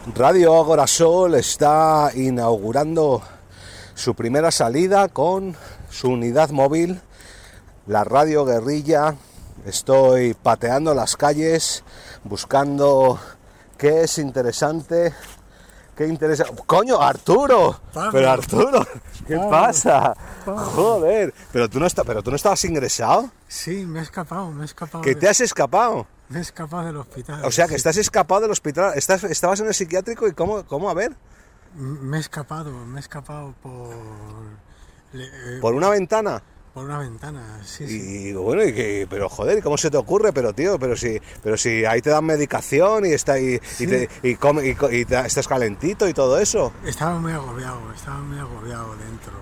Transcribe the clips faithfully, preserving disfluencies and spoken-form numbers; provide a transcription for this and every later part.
Radio Agorasol está inaugurando su primera salida con su unidad móvil, la Radio Guerrilla. Estoy pateando las calles, buscando qué es interesante, qué interesa... ¡Coño, Arturo! Pablo. Pero Arturo, ¿qué Pablo. pasa? Pablo. Joder, pero tú no estás, pero tú no estabas ingresado. Sí, me he escapado, me he escapado. ¿Que de- te has escapado? Me he escapado del hospital. O sea, que sí. estás escapado del hospital, estás, estabas en el psiquiátrico y cómo, cómo a ver, Me he escapado, me he escapado por... le- eh, por una ventana. por una ventana, sí, sí. Y bueno, y que, pero joder, ¿y cómo se te ocurre? Pero tío, pero si, pero si ahí te dan medicación y está y, Sí. y, te, y, come- y co- y te- estás calentito y todo eso. Estaba muy agobiado, estaba muy agobiado dentro.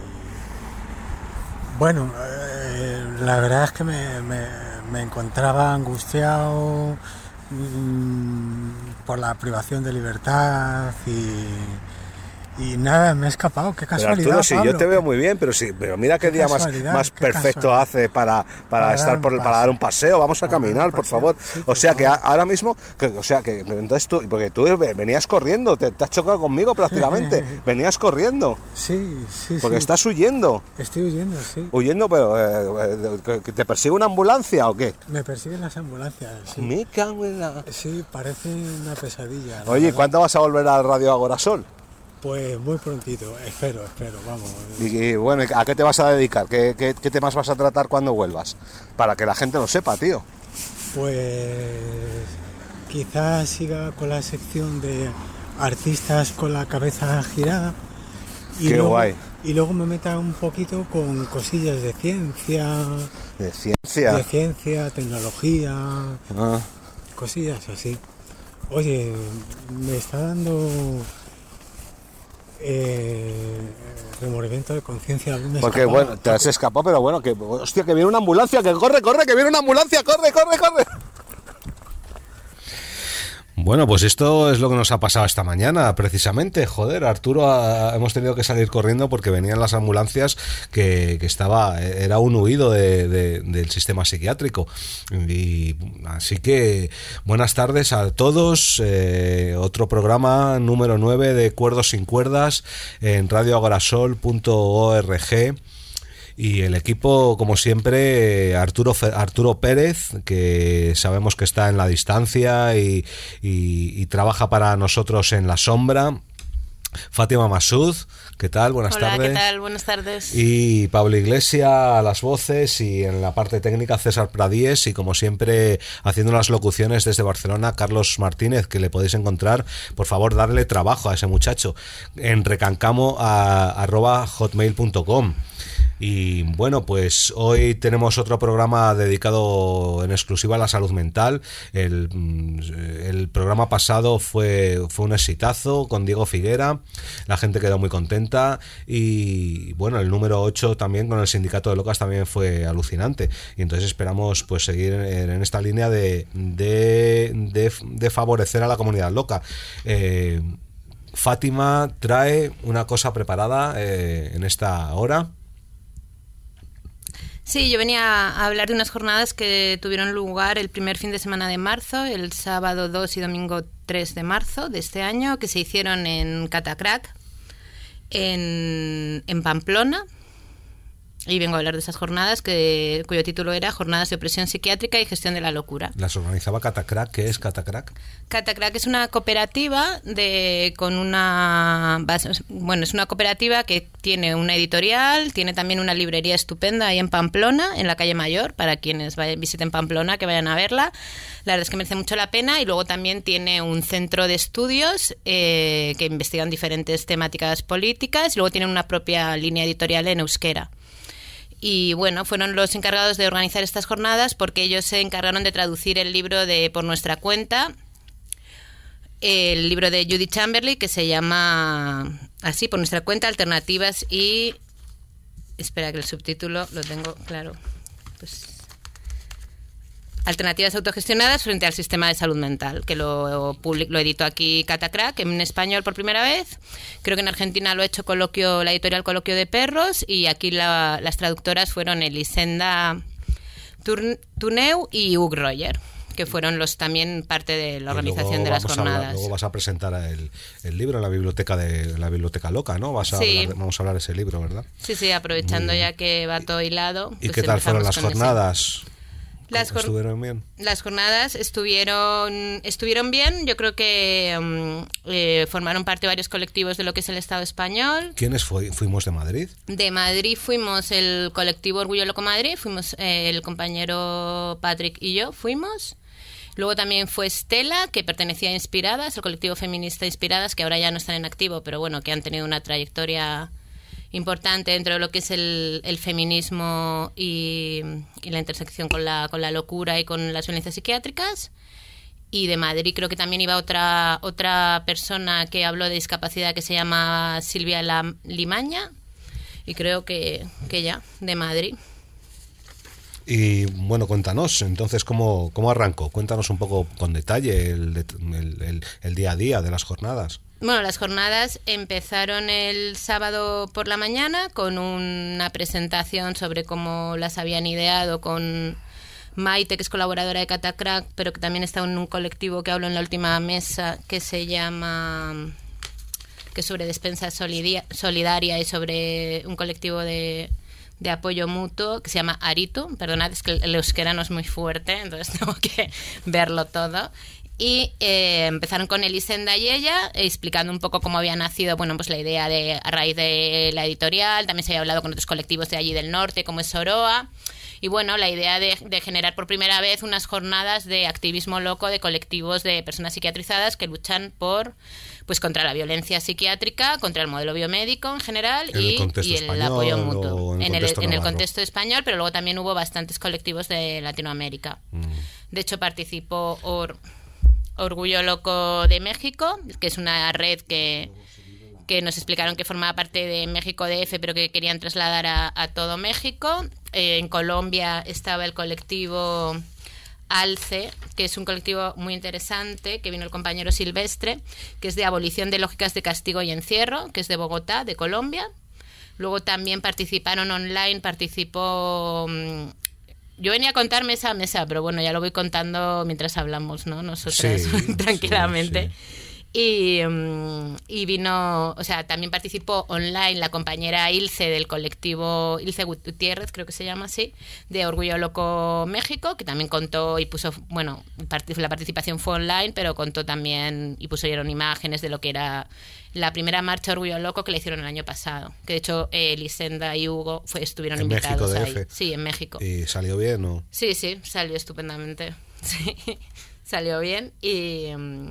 Y... Bueno, eh, la verdad es que me, me, me encontraba angustiado mm, por la privación de libertad y, y nada, me he escapado. Qué Pero casualidad, Arturo, sí, Pablo. yo te veo muy bien, pero sí, pero mira qué, Qué día más, casualidad, más qué perfecto casualidad. hace para, para, Para estar dar un por, para paseo. dar un paseo. Vamos a Para dar un caminar, por paseo, favor. sí, O por sea que a- favor. ahora mismo, que, o sea que entonces tú, porque tú venías corriendo, te, te has chocado conmigo prácticamente, venías corriendo, Sí, sí, porque sí. estás huyendo. Estoy huyendo, sí. Huyendo, pero eh, eh, ¿que ¿te persigue una ambulancia o qué? Me persiguen las ambulancias, sí. Me cago en la... Sí, parece una pesadilla. la Oye, ¿y verdad. cuándo vas a volver a Radio Agorasol? Pues muy prontito, espero, espero, vamos. Y, y, bueno, ¿a qué te vas a dedicar? ¿Qué, qué, qué temas vas a tratar cuando vuelvas? Para que la gente lo sepa, tío. Pues quizás siga con la sección de artistas con la cabeza girada. Y Qué luego, guay. Y luego me meta un poquito con cosillas de ciencia, De ciencia. de ciencia, tecnología, Ah. cosillas así. Oye, me está dando eh, remordimiento de conciencia. haberme Porque escapado. bueno, te has escapado, pero bueno, que hostia, que viene una ambulancia, que corre, corre, que viene una ambulancia, corre, corre, corre. Bueno, pues esto es lo que nos ha pasado esta mañana, precisamente. Joder, Arturo, ha- hemos tenido que salir corriendo porque venían las ambulancias que, que estaba, era un huido de, de- del sistema psiquiátrico. Y así que buenas tardes a todos. Eh, otro programa número nueve de Cuerdos sin Cuerdas en radio agorasol punto org. Y el equipo, como siempre, Arturo Fe- Arturo Pérez, que sabemos que está en la distancia y, y- y trabaja para nosotros en la sombra. Fátima Masud, ¿qué tal? Buenas Hola, tardes. ¿qué tal? Buenas tardes. Y Pablo Iglesia a las voces y en la parte técnica César Pradíes y como siempre haciendo las locuciones desde Barcelona Carlos Martínez, que le podéis encontrar, por favor darle trabajo a ese muchacho en recancamo arroba hotmail punto com. Y bueno, pues hoy tenemos otro programa dedicado en exclusiva a la salud mental. El, el programa pasado fue, fue un exitazo con Diego Figuera, la gente quedó muy contenta y bueno, el número ocho también con el Sindicato de Locas también fue alucinante y entonces esperamos pues seguir en, en esta línea de, de, de, de favorecer a la comunidad loca. Eh, Fátima trae una cosa preparada eh, en esta hora. Sí, yo venía a hablar de unas jornadas que tuvieron lugar el primer fin de semana de marzo, el sábado dos y domingo tres de marzo de este año, que se hicieron en Catacrac, en, en Pamplona. Y vengo a hablar de esas jornadas que, cuyo título era Jornadas de Opresión Psiquiátrica y Gestión de la Locura. Las organizaba Catacrac. ¿Qué es Catacrac? Catacrac es una cooperativa de con una base, bueno, es una cooperativa que tiene una editorial, tiene también una librería estupenda ahí en Pamplona, en la calle Mayor, para quienes vayan, visiten Pamplona, que vayan a verla. La verdad es que merece mucho la pena y luego también tiene un centro de estudios eh, que investigan diferentes temáticas políticas y luego tienen una propia línea editorial en euskera. Y bueno, fueron los encargados de organizar estas jornadas porque ellos se encargaron de traducir el libro de Por Nuestra Cuenta, el libro de Judy Chamberlain, que se llama así, Por Nuestra Cuenta, Alternativas y... Espera que el subtítulo lo tengo claro. Pues... Alternativas autogestionadas frente al sistema de salud mental, que lo, public, lo editó aquí Catacrac en español por primera vez. Creo que en Argentina lo ha hecho coloquio, la editorial Coloquio de Perros, y aquí la, las traductoras fueron Elisenda Tuneu y Hugh Roger, que fueron los también parte de la organización Y de las vamos a hablar- jornadas. luego vas a presentar el, el libro en la biblioteca de la biblioteca loca, ¿no? Vas a Sí. hablar de- vamos a hablar de ese libro, ¿verdad? Sí, sí, aprovechando Muy bien. ya que va todo hilado. ¿Y pues qué tal fueron empezamos las con ese. jornadas? Las jor- ¿Estuvieron bien? Las jornadas estuvieron estuvieron bien. Yo creo que um, eh, formaron parte varios colectivos de lo que es el Estado español. ¿Quiénes fue- fuimos de Madrid? De Madrid fuimos el colectivo Orgullo Loco Madrid, fuimos eh, el compañero Patrick y yo fuimos. Luego también fue Estela, que pertenecía a Inspiradas, el colectivo feminista Inspiradas, que ahora ya no están en activo, pero bueno, que han tenido una trayectoria importante dentro de lo que es el, el feminismo y, y la intersección con la, con la locura y con las violencias psiquiátricas. Y de Madrid creo que también iba otra otra persona que habló de discapacidad que se llama Silvia La- Limaña. Y creo que, que ya, de Madrid. Y bueno, cuéntanos, entonces, ¿cómo, cómo arrancó? Cuéntanos un poco con detalle el, de- el, el- el día a día de las jornadas. Bueno, las jornadas empezaron el sábado por la mañana con una presentación sobre cómo las habían ideado con Maite, que es colaboradora de Catacrack, pero que también está en un colectivo que hablo en la última mesa, que se llama... que es sobre despensa solidia- solidaria y sobre un colectivo de, de apoyo mutuo que se llama Aritu. Perdonad, es que el euskera no es muy fuerte, entonces tengo que verlo todo. Y eh, empezaron con Elisenda y ella, explicando un poco cómo había nacido, bueno, pues la idea de a raíz de la editorial. También se había hablado con otros colectivos de allí del norte, como es Soroa. Y bueno, la idea de, de generar por primera vez unas jornadas de activismo loco de colectivos de personas psiquiatrizadas que luchan por, pues, contra la violencia psiquiátrica, contra el modelo biomédico en general ¿En el y, contexto y el español apoyo o mutuo. en el En el, contexto en el navarro? contexto español, pero luego también hubo bastantes colectivos de Latinoamérica. Mm. De hecho, participó Or- Orgullo Loco de México, que es una red que, que nos explicaron que formaba parte de México D F, pero que querían trasladar a, a todo México. Eh, en Colombia estaba el colectivo ALCE, que es un colectivo muy interesante, que vino el compañero Silvestre, que es de abolición de lógicas de castigo y encierro, que es de Bogotá, de Colombia. Luego también participaron online, participó... mmm, yo venía a contar mesa a mesa, pero bueno, ya lo voy contando mientras hablamos, ¿no? Nosotras, Sí, tranquilamente. sí, sí. Y, um, y vino, o sea, también participó online la compañera Ilse del colectivo, Ilse Gutiérrez, creo que se llama así, de Orgullo Loco México, que también contó y puso, bueno, part- la participación fue online, pero contó también y pusieron imágenes de lo que era la primera marcha Orgullo Loco que le hicieron el año pasado. Que de hecho, eh, Elisenda y Hugo fue, estuvieron En invitados México ahí. D F. Sí, en México. ¿Y salió bien o...? Sí, sí, salió estupendamente. Sí, salió bien y, mm,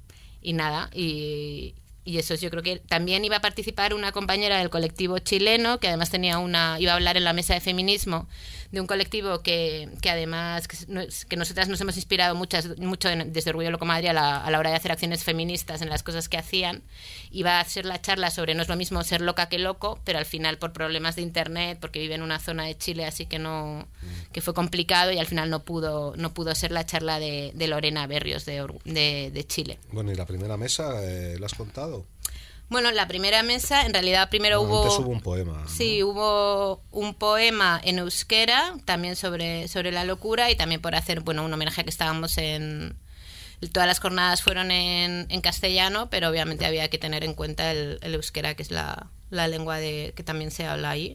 y nada, y, y eso yo creo que también iba a participar una compañera del colectivo chileno, que además tenía una, iba a hablar en la mesa de feminismo de un colectivo que, que además que, nos- que nosotras nos hemos inspirado muchas, mucho en- desde Orgullo Loco Madrid a la, a la hora de hacer acciones feministas en las cosas que hacían. Iba a ser la charla sobre no es lo mismo ser loca que loco, pero al final por problemas de internet, porque vive en una zona de Chile así que no, que fue complicado y al final no pudo, no pudo ser la charla de, de Lorena Berrios de, Orgu- de, de Chile. Bueno, ¿y la primera mesa eh, la has contado? Bueno, la primera mesa, en realidad primero No, hubo... antes hubo un poema, ¿no? Sí, hubo un poema en euskera, también sobre, sobre la locura y también por hacer, bueno, un homenaje a que estábamos en... Todas las jornadas fueron en, en castellano, pero obviamente había que tener en cuenta el, el euskera, que es la, la lengua de, que también se habla ahí.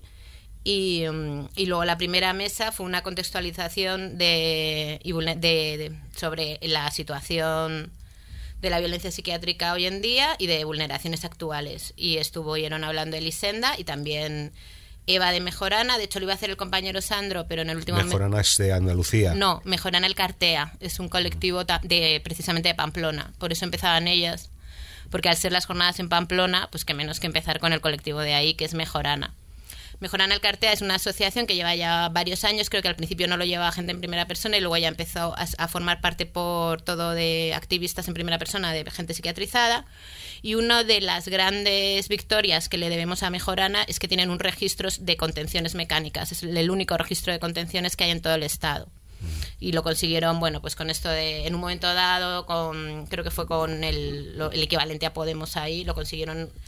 Y, um, y luego la primera mesa fue una contextualización de, y vulne- de, de- sobre la situación de la violencia psiquiátrica hoy en día y de vulneraciones actuales. Y estuvieron hablando Elisenda y también Eva de Mejorana. De hecho, lo iba a hacer el compañero Sandro, pero en el último... Mejorana es de Andalucía. No, Mejorana el Cartea. Es un colectivo ta- de precisamente de Pamplona. Por eso empezaban ellas. Porque al ser las jornadas en Pamplona, pues que menos que empezar con el colectivo de ahí, que es Mejorana. Mejorana el Cartea es una asociación que lleva ya varios años, creo que al principio no lo llevaba gente en primera persona y luego ya empezó a, a formar parte por todo de activistas en primera persona, de gente psiquiatrizada. Y una de las grandes victorias que le debemos a Mejorana es que tienen un registro de contenciones mecánicas. Es el único registro de contenciones que hay en todo el estado. Y lo consiguieron, bueno, pues con esto de, en un momento dado, con creo que fue con el, lo, el equivalente a Podemos ahí, lo consiguieron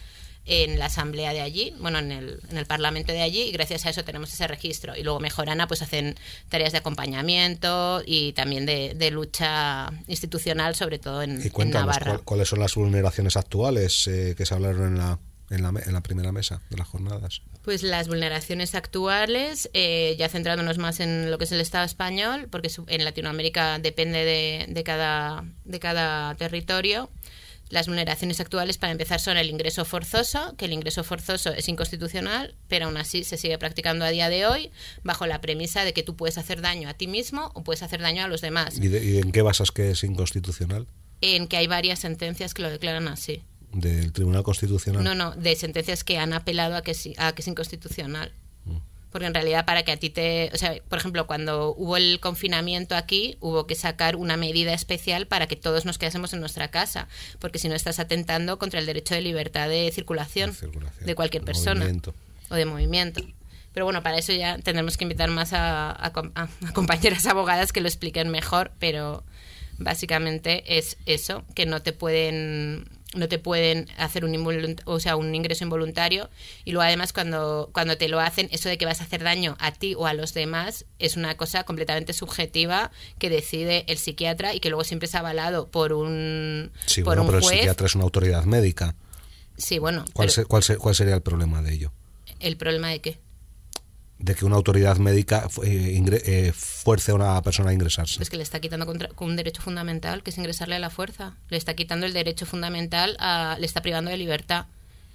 en la asamblea de allí, bueno, en el, en el parlamento de allí, y gracias a eso tenemos ese registro. Y luego Mejorana pues hacen tareas de acompañamiento y también de, de lucha institucional, sobre todo en, y cuéntanos, en Navarra. ¿cuál, ¿cuáles son las vulneraciones actuales eh, que se hablaron en la, en, la, en la primera mesa de las jornadas? Pues las vulneraciones actuales, eh, ya centrándonos más en lo que es el Estado español, porque en Latinoamérica depende de, de, cada, de cada territorio. Las vulneraciones actuales, para empezar, son el ingreso forzoso, que el ingreso forzoso es inconstitucional, pero aún así se sigue practicando a día de hoy bajo la premisa de que tú puedes hacer daño a ti mismo o puedes hacer daño a los demás. ¿Y, de, y en qué basas que es inconstitucional? En que hay varias sentencias que lo declaran así. ¿Del Tribunal Constitucional? No, no, de sentencias que han apelado a que, a que es inconstitucional. Mm. Porque en realidad para que a ti te... O sea, por ejemplo, cuando hubo el confinamiento aquí, hubo que sacar una medida especial para que todos nos quedásemos en nuestra casa, porque si no estás atentando contra el derecho de libertad de circulación, de, circulación, de cualquier persona. Movimiento. O de movimiento. Pero bueno, para eso ya tendremos que invitar más a, a, a, a compañeras abogadas que lo expliquen mejor, pero básicamente es eso, que no te pueden... no te pueden hacer un involunt- o sea, un ingreso involuntario, y luego además cuando, cuando te lo hacen, eso de que vas a hacer daño a ti o a los demás es una cosa completamente subjetiva que decide el psiquiatra y que luego siempre es avalado por un, sí, por bueno, un pero juez. El psiquiatra es una autoridad médica. Sí, bueno. ¿Cuál, pero, se, cuál, se, ¿Cuál sería el problema de ello? ¿El problema de qué? De que una autoridad médica eh, ingre, eh, fuerce a una persona a ingresarse. Pues que le está quitando contra, con un derecho fundamental, que es ingresarle a la fuerza. Le está quitando el derecho fundamental, a, le está privando de libertad.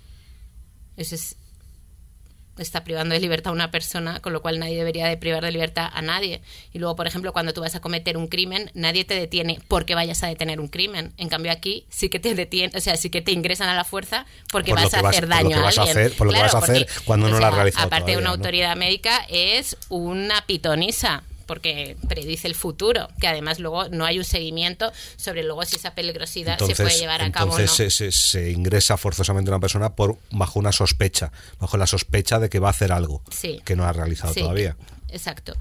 Ese es, está privando de libertad a una persona, con lo cual nadie debería de privar de libertad a nadie. Y luego, por ejemplo, cuando tú vas a cometer un crimen, nadie te detiene porque vayas a detener un crimen. En cambio aquí sí que te detienen, o sea, sí que te ingresan a la fuerza porque por vas a vas, hacer daño a alguien. A hacer, por lo claro, que vas a hacer porque, cuando no sea, lo has realizado aparte todavía, de una ¿no? autoridad médica, es una pitonisa, porque predice el futuro, que además luego no hay un seguimiento sobre luego si esa peligrosidad entonces, se puede llevar a cabo o no. Entonces se, se ingresa forzosamente a una persona por bajo una sospecha, bajo la sospecha de que va a hacer algo sí, que no ha realizado sí, todavía. Exacto.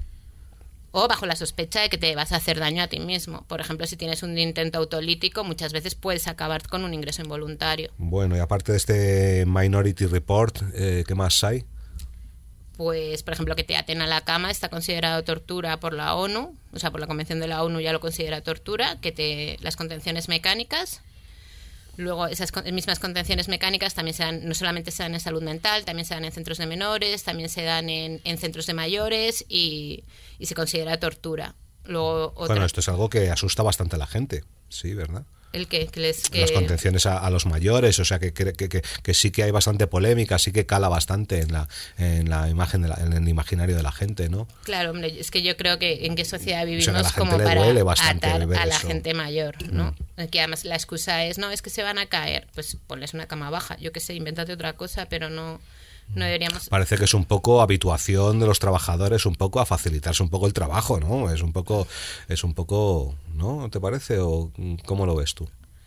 O bajo la sospecha de que te vas a hacer daño a ti mismo. Por ejemplo, si tienes un intento autolítico, muchas veces puedes acabar con un ingreso involuntario. Bueno, y aparte de este Minority Report, eh, ¿qué más hay? Pues, por ejemplo, que te aten a la cama está considerado tortura por la ONU, o sea, por la Convención de la ONU ya lo considera tortura, que te las contenciones mecánicas. Luego, esas mismas contenciones mecánicas también se dan, no solamente se dan en salud mental, también se dan en centros de menores, también se dan en, en centros de mayores y, y se considera tortura. Luego, otra... Bueno, esto es algo que asusta bastante a la gente, sí, ¿verdad? ¿El qué? Que les, que... Las contenciones a, a los mayores, o sea que, que, que, que sí que hay bastante polémica, sí que cala bastante en la, en la imagen, de la, en el imaginario de la gente, ¿no? Claro, hombre, es que yo creo que en qué sociedad vivimos o sea, que a la como gente para le duele bastante atar ver a la eso. gente mayor, ¿no? Mm. Que además la excusa es, no, es que se van a caer, pues ponles una cama baja, yo qué sé, invéntate otra cosa, pero no... No deberíamos... Parece que es un poco habituación de los trabajadores, un poco a facilitarse un poco el trabajo, ¿no? Es un poco, es un poco, ¿no? ¿Te parece? ¿O cómo lo ves tú?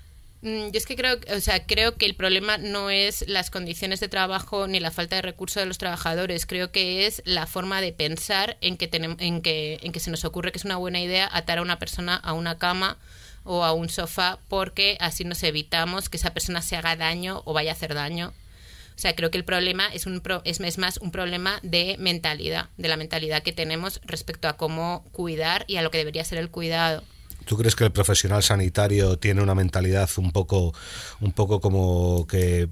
Yo es que creo, o sea, creo que el problema no es las condiciones de trabajo ni la falta de recursos de los trabajadores. Creo que es la forma de pensar en que tenemos, en que, en que se nos ocurre que es una buena idea atar a una persona a una cama o a un sofá, porque así nos evitamos que esa persona se haga daño o vaya a hacer daño. O sea, creo que el problema es, un pro, es, es más un problema de mentalidad, de la mentalidad que tenemos respecto a cómo cuidar y a lo que debería ser el cuidado. ¿Tú crees que el profesional sanitario tiene una mentalidad un poco, un poco como que,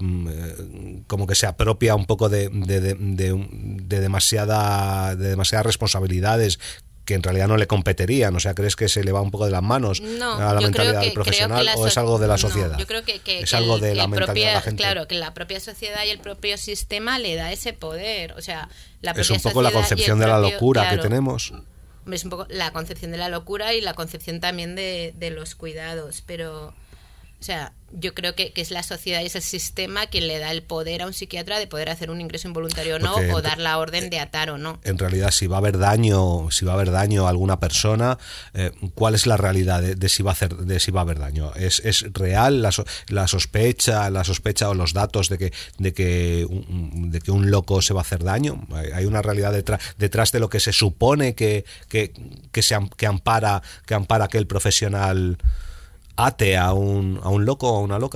como que se apropia un poco de, de, de, de, de demasiada, de demasiadas responsabilidades que en realidad no le competirían? O sea, ¿crees que se le va un poco de las manos no, a la mentalidad que, del profesional so- o es algo de la sociedad? No, yo creo que, que es que algo el, de la el mentalidad propia, de la gente. Claro, que la propia sociedad y el propio sistema le da ese poder. O sea, la propia es un poco la concepción de la propio, locura claro, que tenemos. Es un poco la concepción de la locura y la concepción también de, de los cuidados, pero... O sea, yo creo que, que es la sociedad y es el sistema quien le da el poder a un psiquiatra de poder hacer un ingreso involuntario o no, Porque, o dar la orden de atar o no. En realidad, si va a haber daño, si va a haber daño a alguna persona, eh, ¿cuál es la realidad de, de si va a hacer, de si va a haber daño? ¿Es, es real la, so, la sospecha, la sospecha o los datos de que, de que, un, de que un loco se va a hacer daño? Hay, hay una realidad detrás, detrás de lo que se supone que, que, que se que ampara, que ampara que el profesional ate a un, a un loco o a una loca.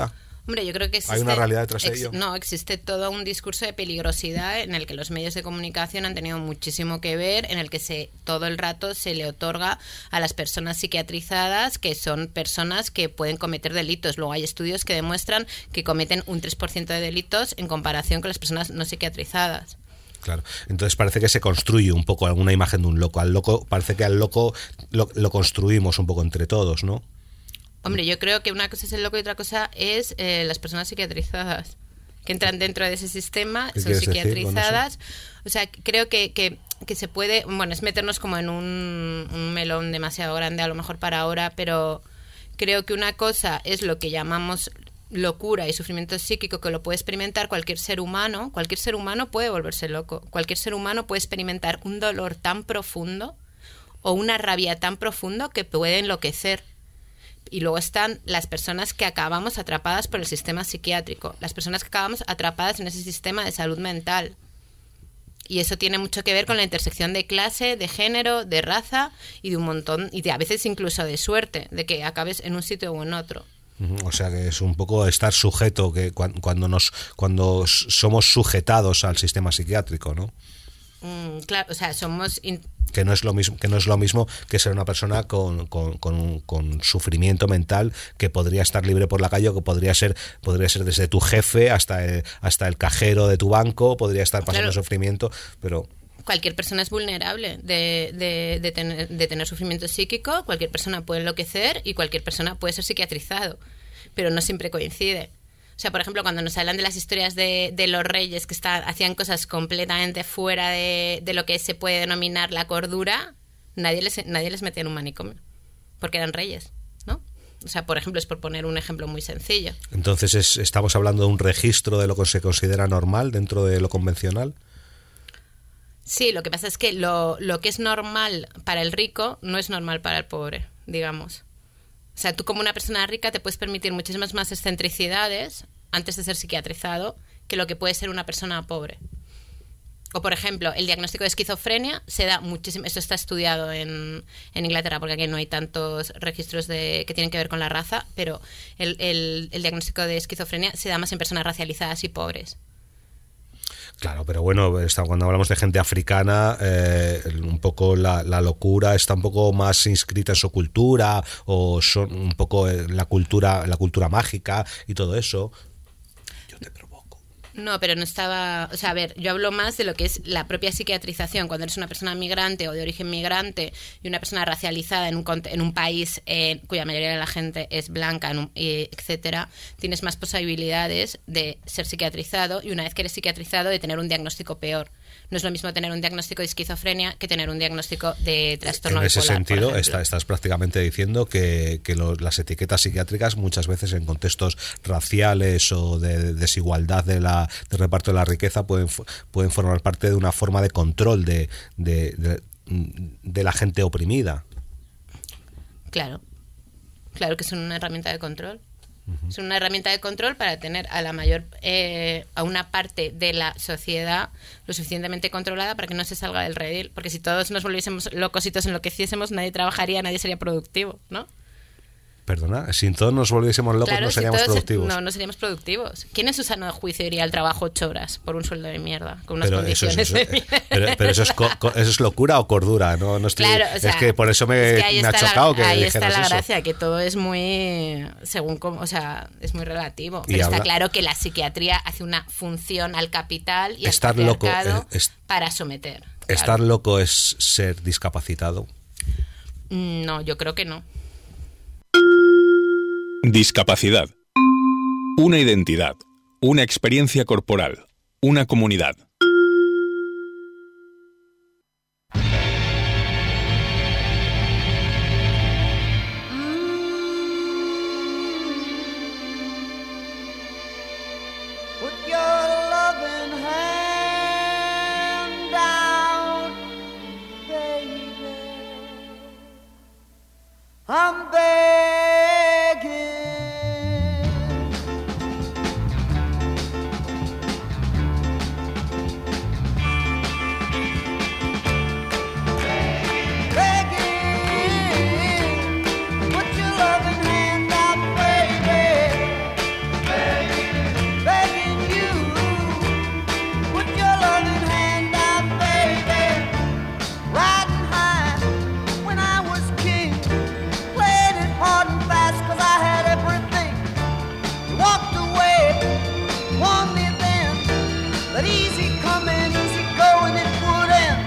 Hombre, yo creo que existe, ¿Hay una realidad detrás de ex, ello? No, existe todo un discurso de peligrosidad en el que los medios de comunicación han tenido muchísimo que ver, en el que se todo el rato se le otorga a las personas psiquiatrizadas que son personas que pueden cometer delitos. Luego hay estudios que demuestran que cometen un tres por ciento de delitos en comparación con las personas no psiquiatrizadas. Claro, entonces parece que se construye un poco alguna imagen de un loco. Al loco parece que al loco lo, lo construimos un poco entre todos, ¿no? Hombre, yo creo que una cosa es el loco y otra cosa es eh, las personas psiquiatrizadas que entran dentro de ese sistema, son psiquiatrizadas. O sea, creo que, que, que se puede... Bueno, es meternos como en un, un melón demasiado grande a lo mejor para ahora, pero creo que una cosa es lo que llamamos locura y sufrimiento psíquico, que lo puede experimentar cualquier ser humano. Cualquier ser humano puede volverse loco. Cualquier ser humano puede experimentar un dolor tan profundo o una rabia tan profundo que puede enloquecer. Y luego están las personas que acabamos atrapadas por el sistema psiquiátrico, las personas que acabamos atrapadas en ese sistema de salud mental. Y eso tiene mucho que ver con la intersección de clase, de género, de raza y de un montón, y de a veces incluso de suerte, de que acabes en un sitio o en otro. O sea que es un poco estar sujeto, que cuando nos cuando somos sujetados al sistema psiquiátrico, ¿no? Mm, claro, o sea, somos... In- que no es lo mismo que no es lo mismo que ser una persona con, con, con, con sufrimiento mental, que podría estar libre por la calle, o que podría ser podría ser desde tu jefe hasta el, hasta el cajero de tu banco, podría estar pasando claro. sufrimiento, pero cualquier persona es vulnerable de, de, de, tener, de tener sufrimiento psíquico, cualquier persona puede enloquecer y cualquier persona puede ser psiquiatrizado, pero no siempre coincide. O sea, por ejemplo, cuando nos hablan de las historias de, de los reyes que está, hacían cosas completamente fuera de, de lo que se puede denominar la cordura, nadie les, nadie les metía en un manicomio, porque eran reyes, ¿no? O sea, por ejemplo, es por poner un ejemplo muy sencillo. Entonces, es, ¿estamos hablando de un registro de lo que se considera normal dentro de lo convencional? Sí, lo que pasa es que lo, lo que es normal para el rico no es normal para el pobre, digamos. O sea, tú como una persona rica te puedes permitir muchísimas más excentricidades antes de ser psiquiatrizado que lo que puede ser una persona pobre. O, por ejemplo, el diagnóstico de esquizofrenia se da muchísimo... Esto está estudiado en, en Inglaterra, porque aquí no hay tantos registros de, que tienen que ver con la raza, pero el, el, el diagnóstico de esquizofrenia se da más en personas racializadas y pobres. Claro, pero bueno, cuando hablamos de gente africana, eh, un poco la, la locura está un poco más inscrita en su cultura, o son un poco la cultura, la cultura mágica y todo eso. Yo te provoco. No, pero no estaba... O sea, a ver, yo hablo más de lo que es la propia psiquiatrización. Cuando eres una persona migrante o de origen migrante y una persona racializada en un, en un país eh, cuya mayoría de la gente es blanca, en un, eh, etcétera, tienes más posibilidades de ser psiquiatrizado, y una vez que eres psiquiatrizado, de tener un diagnóstico peor. No es lo mismo tener un diagnóstico de esquizofrenia que tener un diagnóstico de trastorno bipolar. En ese sentido, está, estás prácticamente diciendo que, que lo, las etiquetas psiquiátricas muchas veces en contextos raciales o de desigualdad de la de reparto de la riqueza pueden, pueden formar parte de una forma de control de, de, de, de la gente oprimida. Claro, claro que es una herramienta de control. Uh-huh. Es una herramienta de control para tener a la mayor eh, a una parte de la sociedad lo suficientemente controlada para que no se salga del redil, porque si todos nos volviésemos locos y todos enloqueciésemos, nadie trabajaría, nadie sería productivo, ¿no? Perdona, si todos nos volviésemos locos, claro, no seríamos si productivos. No, no seríamos productivos. ¿Quién en su sano juicio iría al trabajo ocho horas por un sueldo de mierda, con unas pero condiciones eso, eso, de mierda? Pero, pero eso, es co, co, eso es locura o cordura, ¿no? no estoy, claro, o sea, es que por eso me, es que me ha chocado la, que ahí dijeras está la eso. gracia, que todo es muy según cómo, o sea, es muy relativo. Y pero habla, está claro que la psiquiatría hace una función al capital y al estar loco patriarcado es, para someter. Estar claro. loco es ser discapacitado. No, yo creo que no. Discapacidad. Una identidad, una experiencia corporal, una comunidad. I'm begging, begging, put your loving hand out, baby, begging. but easy coming, easy going, it wouldn't.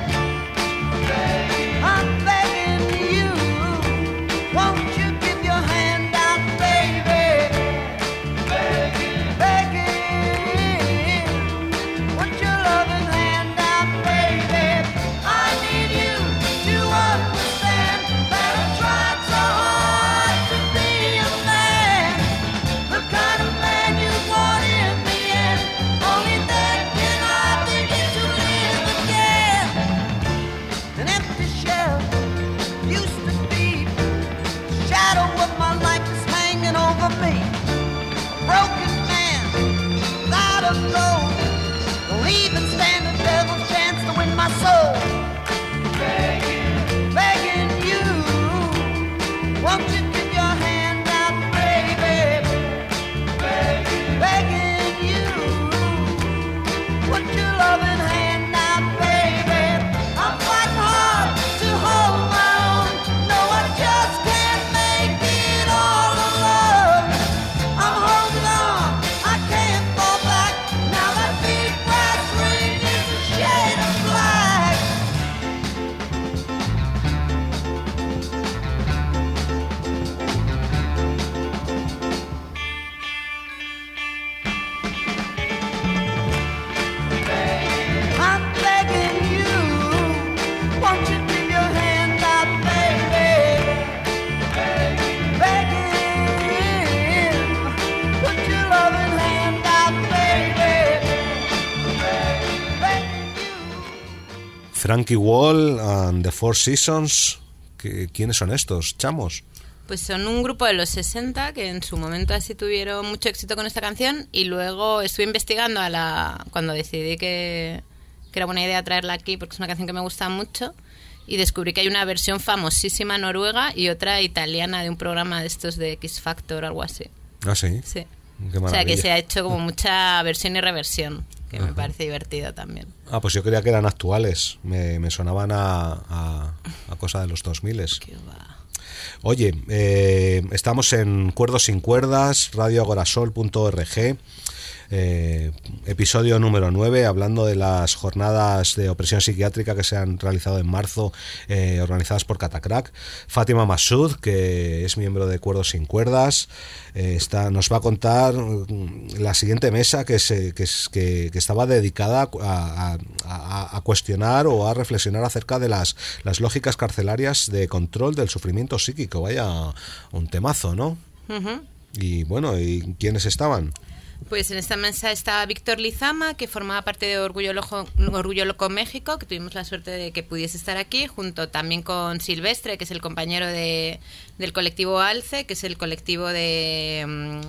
I'm begging you, won't you give your hand out, baby? Begging, begging, won't you loving hand out, baby? I need you to understand that I tried so hard to be a man, the kind of man you want in the end. Only then can I begin to live again. An empty shell used to be the shadow of my life is hanging over me. A broken man without a goal, don't even stand a devil's chance to win my soul. Begging, begging you, won't you give your hand out, baby? Begging, begging you, put your loving hand out, baby. I'm fighting hard to hold my own. No, I just can't make it all alone. I'm holding on, I can't fall back. Now that big brass ring is a shade of black. I'm begging you, won't you give your hand out, baby? Begging, put your loving hand out, baby. Begging you. Frankie Wall and the Four Seasons. ¿Qué- ¿Quiénes son estos, chamos? Pues son un grupo de los sesenta que en su momento así tuvieron mucho éxito con esta canción y luego estuve investigando a la cuando decidí que, que era buena idea traerla aquí porque es una canción que me gusta mucho y descubrí que hay una versión famosísima noruega y otra italiana de un programa de estos de X Factor o algo así. Ah, sí. Sí. Qué O sea maravilla. que se ha hecho como mucha versión y reversión, que me parece divertido también. Ah, pues yo creía que eran actuales. Me, me sonaban a, a, a cosa de los dos mil. Qué va. Oye, eh, estamos en Cuerdos sin Cuerdas, radio agorasol punto org, eh, episodio número nueve, hablando de las jornadas de opresión psiquiátrica que se han realizado en marzo, eh, organizadas por Catacrack. Fátima Masud, que es miembro de Cuerdos sin Cuerdas, eh, está, nos va a contar mm, la siguiente mesa que, se, que, es- que, que estaba dedicada a, a- a- a cuestionar o a reflexionar acerca de las, las lógicas carcelarias de control del sufrimiento psíquico. Vaya un temazo, ¿no? Ujú. Y bueno, ¿y quiénes estaban? Pues en esta mesa está Víctor Lizama, que formaba parte de Orgullo Loco, Orgullo Loco México, que tuvimos la suerte de que pudiese estar aquí, junto también con Silvestre, que es el compañero de, del colectivo ALCE, que es el colectivo de...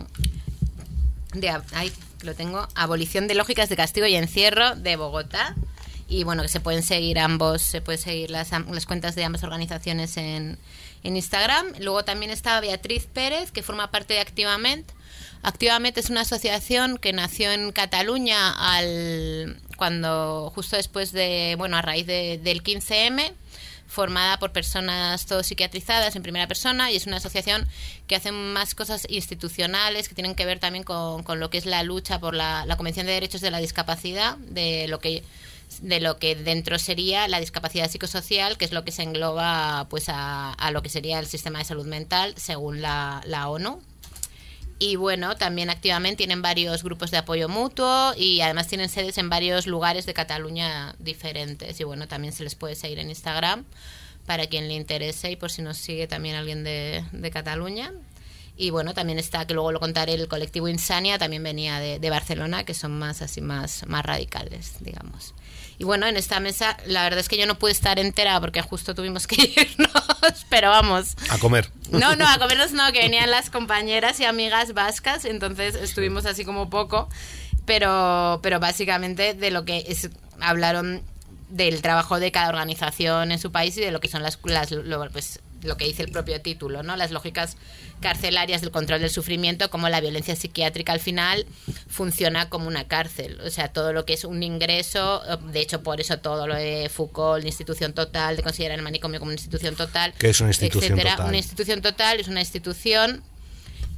mm, de ay, lo tengo, Abolición de Lógicas de Castigo y Encierro de Bogotá. Y bueno, que se pueden seguir ambos, se pueden seguir las, am- las cuentas de ambas organizaciones en, en Instagram. Luego también está Beatriz Pérez, que forma parte de Activament. Activament es una asociación que nació en Cataluña al cuando justo después de, bueno, a raíz de, del quince eme, formada por personas todos psiquiatrizadas en primera persona, y es una asociación que hace más cosas institucionales que tienen que ver también con, con lo que es la lucha por la, la Convención de Derechos de la Discapacidad, de lo que de lo que dentro sería la discapacidad psicosocial, que es lo que se engloba pues a, a lo que sería el sistema de salud mental según la, la ONU. Y bueno, también Activamente tienen varios grupos de apoyo mutuo y además tienen sedes en varios lugares de Cataluña diferentes. Y bueno, también se les puede seguir en Instagram para quien le interese y por si nos sigue también alguien de, de Cataluña. Y bueno, también está, que luego lo contaré, el colectivo Insania, también venía de, de Barcelona, que son más así, más, más radicales, digamos. Y bueno, en esta mesa, la verdad es que yo no pude estar entera porque justo tuvimos que irnos, pero vamos. A comer. No, no, a comernos no, que venían las compañeras y amigas vascas, entonces estuvimos así como poco, pero, pero básicamente de lo que es, hablaron del trabajo de cada organización en su país y de lo que son las, las lo, pues, lo que dice el propio título, ¿no? Las lógicas carcelarias del control del sufrimiento, como la violencia psiquiátrica al final funciona como una cárcel, o sea, todo lo que es un ingreso, de hecho por eso todo lo de Foucault, la institución total, de considerar el manicomio como una institución total, ¿Qué es una institución etcétera. total? Una institución total es una institución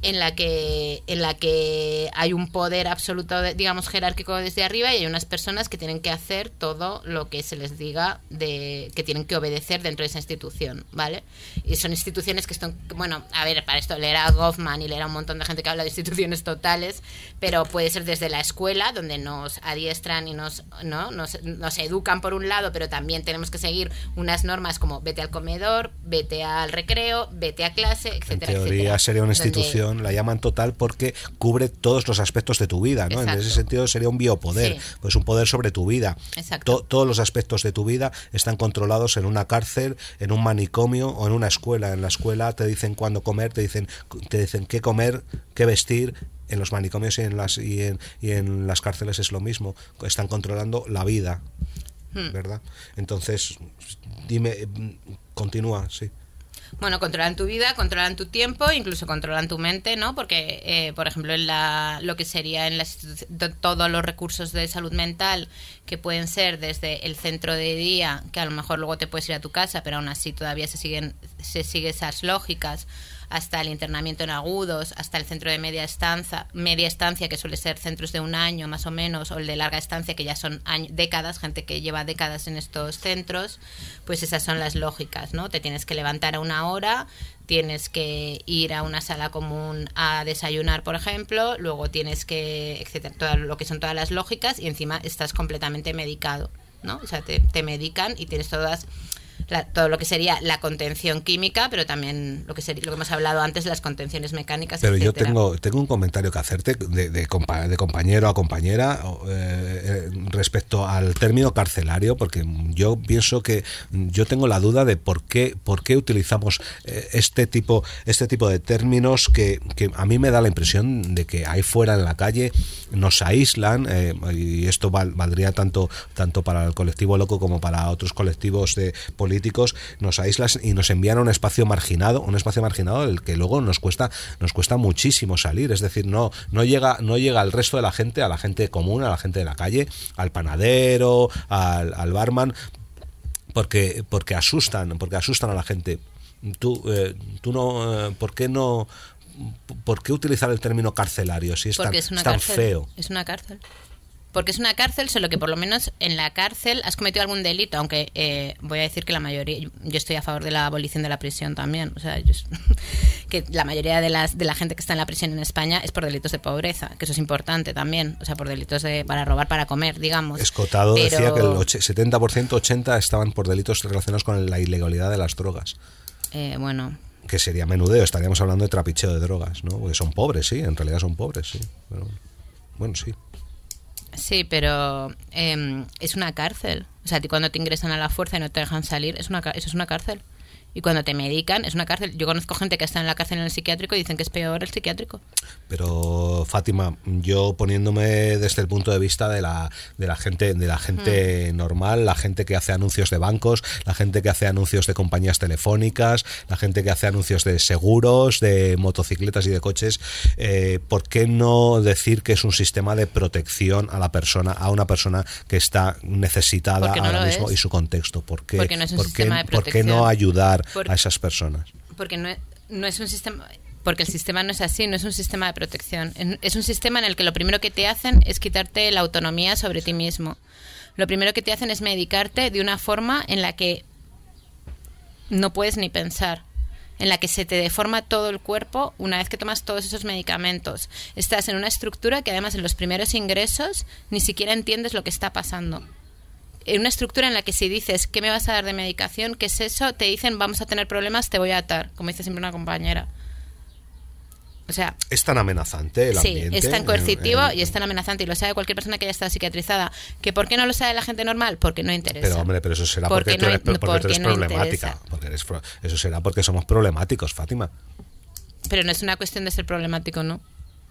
en la que en la que hay un poder absoluto, de, digamos, jerárquico desde arriba, y hay unas personas que tienen que hacer todo lo que se les diga, de que tienen que obedecer dentro de esa institución, ¿vale? Y son instituciones que están, bueno, a ver, para esto leer a Goffman y leer a un montón de gente que habla de instituciones totales, pero puede ser desde la escuela, donde nos adiestran y nos, ¿no? nos, nos educan por un lado, pero también tenemos que seguir unas normas como vete al comedor, vete al recreo, vete a clase, etcétera, en teoría etcétera, sería una institución, donde... la llaman total porque cubre todos los aspectos de tu vida, ¿no? Exacto. En ese sentido sería un biopoder, Sí. pues un poder sobre tu vida. Exacto. To- todos los aspectos de tu vida están controlados en una cárcel, en un manicomio o en una escuela. En la escuela te dicen cuándo comer, te dicen te dicen qué comer, qué vestir. En los manicomios y en las y en, y en las cárceles es lo mismo, están controlando la vida, Hmm. ¿verdad? Entonces, dime, continúa, sí. Bueno, controlan tu vida, controlan tu tiempo, incluso controlan tu mente, ¿no? Porque, eh, por ejemplo, en la, lo que sería en las institu- todos los recursos de salud mental, que pueden ser desde el centro de día, que a lo mejor luego te puedes ir a tu casa, pero aún así todavía se siguen se sigue esas lógicas, hasta el internamiento en agudos, hasta el centro de media estancia, media estancia, que suele ser centros de un año más o menos, o el de larga estancia, que ya son años, décadas, gente que lleva décadas en estos centros, pues esas son las lógicas, ¿no? Te tienes que levantar a una hora, tienes que ir a una sala común a desayunar, por ejemplo, luego tienes que, etcétera, todo lo que son todas las lógicas, y encima estás completamente medicado, ¿no? O sea, te, te medican y tienes todas... La, todo lo que sería la contención química, pero también lo que sería, lo que hemos hablado antes, las contenciones mecánicas, Pero etcétera. yo tengo tengo un comentario que hacerte de, de, compa, de compañero a compañera eh, respecto al término carcelario, porque yo pienso que yo tengo la duda de por qué por qué utilizamos eh, este tipo este tipo de términos que, que a mí me da la impresión de que ahí fuera en la calle nos aíslan, eh, y esto val, valdría tanto tanto para el colectivo loco como para otros colectivos de políticos, nos aíslan y nos envían a un espacio marginado, un espacio marginado del que luego nos cuesta nos cuesta muchísimo salir, es decir, no no llega no llega al resto de la gente, a la gente común, a la gente de la calle, al panadero, al, al barman, porque porque asustan, porque asustan a la gente. Tú eh, tú no eh, ¿por qué no ¿por qué utilizar el término carcelario si es Porque tan, es una es tan cárcel, feo? Es una cárcel. Porque es una cárcel, solo que por lo menos en la cárcel has cometido algún delito, aunque eh, voy a decir que la mayoría, yo, yo estoy a favor de la abolición de la prisión también, o sea, yo, que la mayoría de las de la gente que está en la prisión en España es por delitos de pobreza, que eso es importante también, o sea, por delitos de para robar para comer, digamos. Escotado Pero... decía que el setenta por ciento, ochenta por ciento estaban por delitos relacionados con la ilegalidad de las drogas. Eh, bueno... Que sería menudeo, estaríamos hablando de trapicheo de drogas, ¿no? Porque son pobres, sí, en realidad son pobres, sí. Pero, bueno, sí. Sí, pero eh, es una cárcel. O sea, a ti cuando te ingresan a la fuerza y no te dejan salir, es una, eso es una cárcel. Y cuando te medican, es una cárcel. Yo conozco gente que está en la cárcel en el psiquiátrico y dicen que es peor el psiquiátrico. Pero, Fátima, yo poniéndome desde el punto de vista de la, de la gente, de la gente mm. normal, la gente que hace anuncios de bancos, la gente que hace anuncios de compañías telefónicas, la gente que hace anuncios de seguros, de motocicletas y de coches, eh, ¿por qué no decir que es un sistema de protección a la persona, a una persona que está necesitada no ahora mismo es. y su contexto? ¿Por qué, Porque no es un por sistema qué, de ¿por qué protección? no ayudar Por, a esas personas? Porque no es, no es un sistema... Porque el sistema no es así, no es un sistema de protección. Es un sistema en el que lo primero que te hacen es quitarte la autonomía sobre ti mismo. Lo primero que te hacen es medicarte de una forma en la que no puedes ni pensar, en la que se te deforma todo el cuerpo una vez que tomas todos esos medicamentos. Estás en una estructura que además en los primeros ingresos ni siquiera entiendes lo que está pasando. En una estructura en la que si dices ¿qué me vas a dar de medicación? ¿Qué es eso? Te dicen vamos a tener problemas, te voy a atar, como dice siempre una compañera. O sea, es tan amenazante el sí, ambiente. es tan coercitivo en, en, y es tan amenazante, y lo sabe cualquier persona que haya estado psiquiatrizada. ¿Que por qué no lo sabe la gente normal? Porque no interesa. Pero hombre, pero eso será porque, porque, no, tú, eres, porque porque tú eres no problemática. Porque eres, eso será porque somos problemáticos, Fátima. Pero no es una cuestión de ser problemático, ¿no?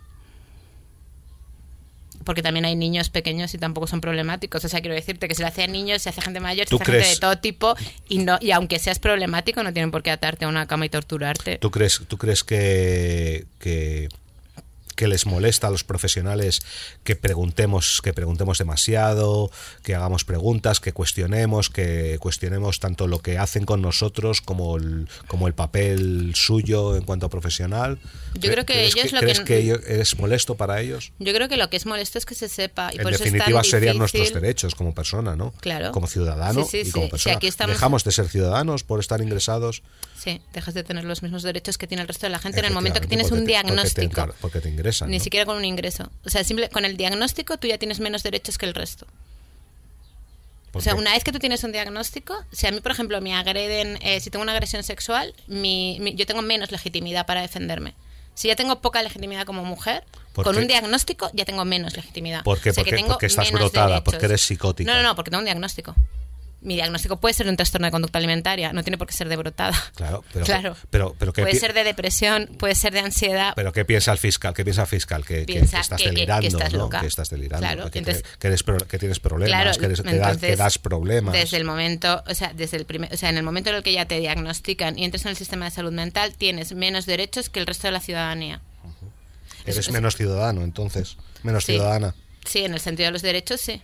Porque también hay niños pequeños y tampoco son problemáticos. O sea, quiero decirte que se le hace a niños, se hace gente mayor, se hace crees? gente de todo tipo, y no y aunque seas problemático no tienen por qué atarte a una cama y torturarte. ¿Tú crees, tú crees que, que que les molesta a los profesionales que preguntemos, que preguntemos demasiado, que hagamos preguntas, que cuestionemos, que cuestionemos tanto lo que hacen con nosotros como el, como el papel suyo en cuanto a profesional. Yo creo que ¿Crees ellos que, lo ¿crees que... que ello es molesto para ellos? Yo creo que lo que es molesto es que se sepa. Y En por eso definitiva es tan serían difícil... nuestros derechos como persona, ¿no? Claro. Como ciudadano Sí, sí, y como sí. persona. Si aquí estamos... Dejamos de ser ciudadanos por estar ingresados. Sí, dejas de tener los mismos derechos que tiene el resto de la gente en el momento que tienes Efectivamente, un porque te- diagnóstico. Porque te, encar- porque te ingresan. Ni ¿no? siquiera con un ingreso. O sea, simple, con el diagnóstico tú ya tienes menos derechos que el resto. O ¿Por sea, qué? una vez que tú tienes un diagnóstico, si a mí, por ejemplo, me agreden, eh, si tengo una agresión sexual, mi, mi- yo tengo menos legitimidad para defenderme. Si ya tengo poca legitimidad como mujer, ¿Por con qué? un diagnóstico ya tengo menos legitimidad. ¿Por qué? O sea, que Porque- tengo porque estás menos brotada, derechos. porque eres psicótica. No, no, no, porque tengo un diagnóstico. Mi diagnóstico puede ser de un trastorno de conducta alimentaria, no tiene por qué ser de brotada. Claro, pero, Claro. pero, pero, ¿qué Puede pi- ser de depresión, puede ser de ansiedad. pero ¿qué piensa el fiscal? ¿Qué piensa el fiscal? Que, que- Piensa que estás que- que- que delirando, estás ¿no? loca. Que estás delirando, Claro, que, entonces- que, que eres pro- que tienes problemas, Claro, que, eres- que das, entonces, que das problemas. Desde el momento, o sea, desde el primer, o sea, en el momento en el que ya te diagnostican y entres en el sistema de salud mental, tienes menos derechos que el resto de la ciudadanía. Eres es- menos ciudadano, entonces. Menos Sí. ciudadana. Sí, en el sentido de los derechos, sí.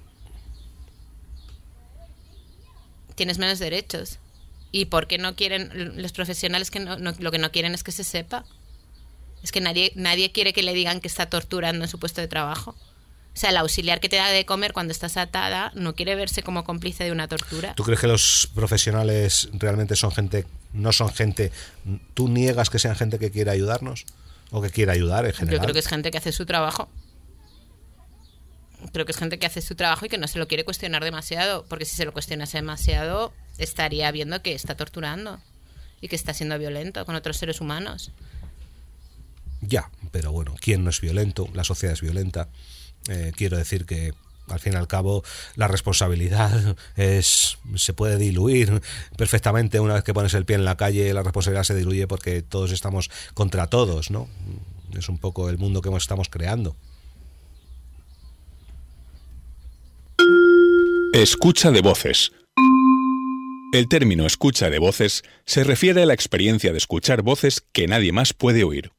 Tienes menos derechos. ¿Y por qué no quieren los profesionales que no, no- lo que no quieren es que se sepa? Es que nadie nadie quiere que le digan que está torturando en su puesto de trabajo. O sea, el auxiliar que te da de comer cuando estás atada no quiere verse como cómplice de una tortura. ¿Tú crees que los profesionales realmente son gente, no son gente, tú niegas que sean gente que quiera ayudarnos? ¿O que quiera ayudar en general? Yo creo que es gente que hace su trabajo. Creo que es gente que hace su trabajo y que no se lo quiere cuestionar demasiado, porque si se lo cuestionase demasiado estaría viendo que está torturando y que está siendo violento con otros seres humanos. Ya, pero bueno, ¿quién no es violento? La sociedad es violenta. Eh, quiero decir que al fin y al cabo la responsabilidad es se puede diluir perfectamente. Una vez que pones el pie en la calle, la responsabilidad se diluye porque todos estamos contra todos, ¿no? Es un poco el mundo que estamos creando. Escucha de voces. El término escucha de voces se refiere a la experiencia de escuchar voces que nadie más puede oír.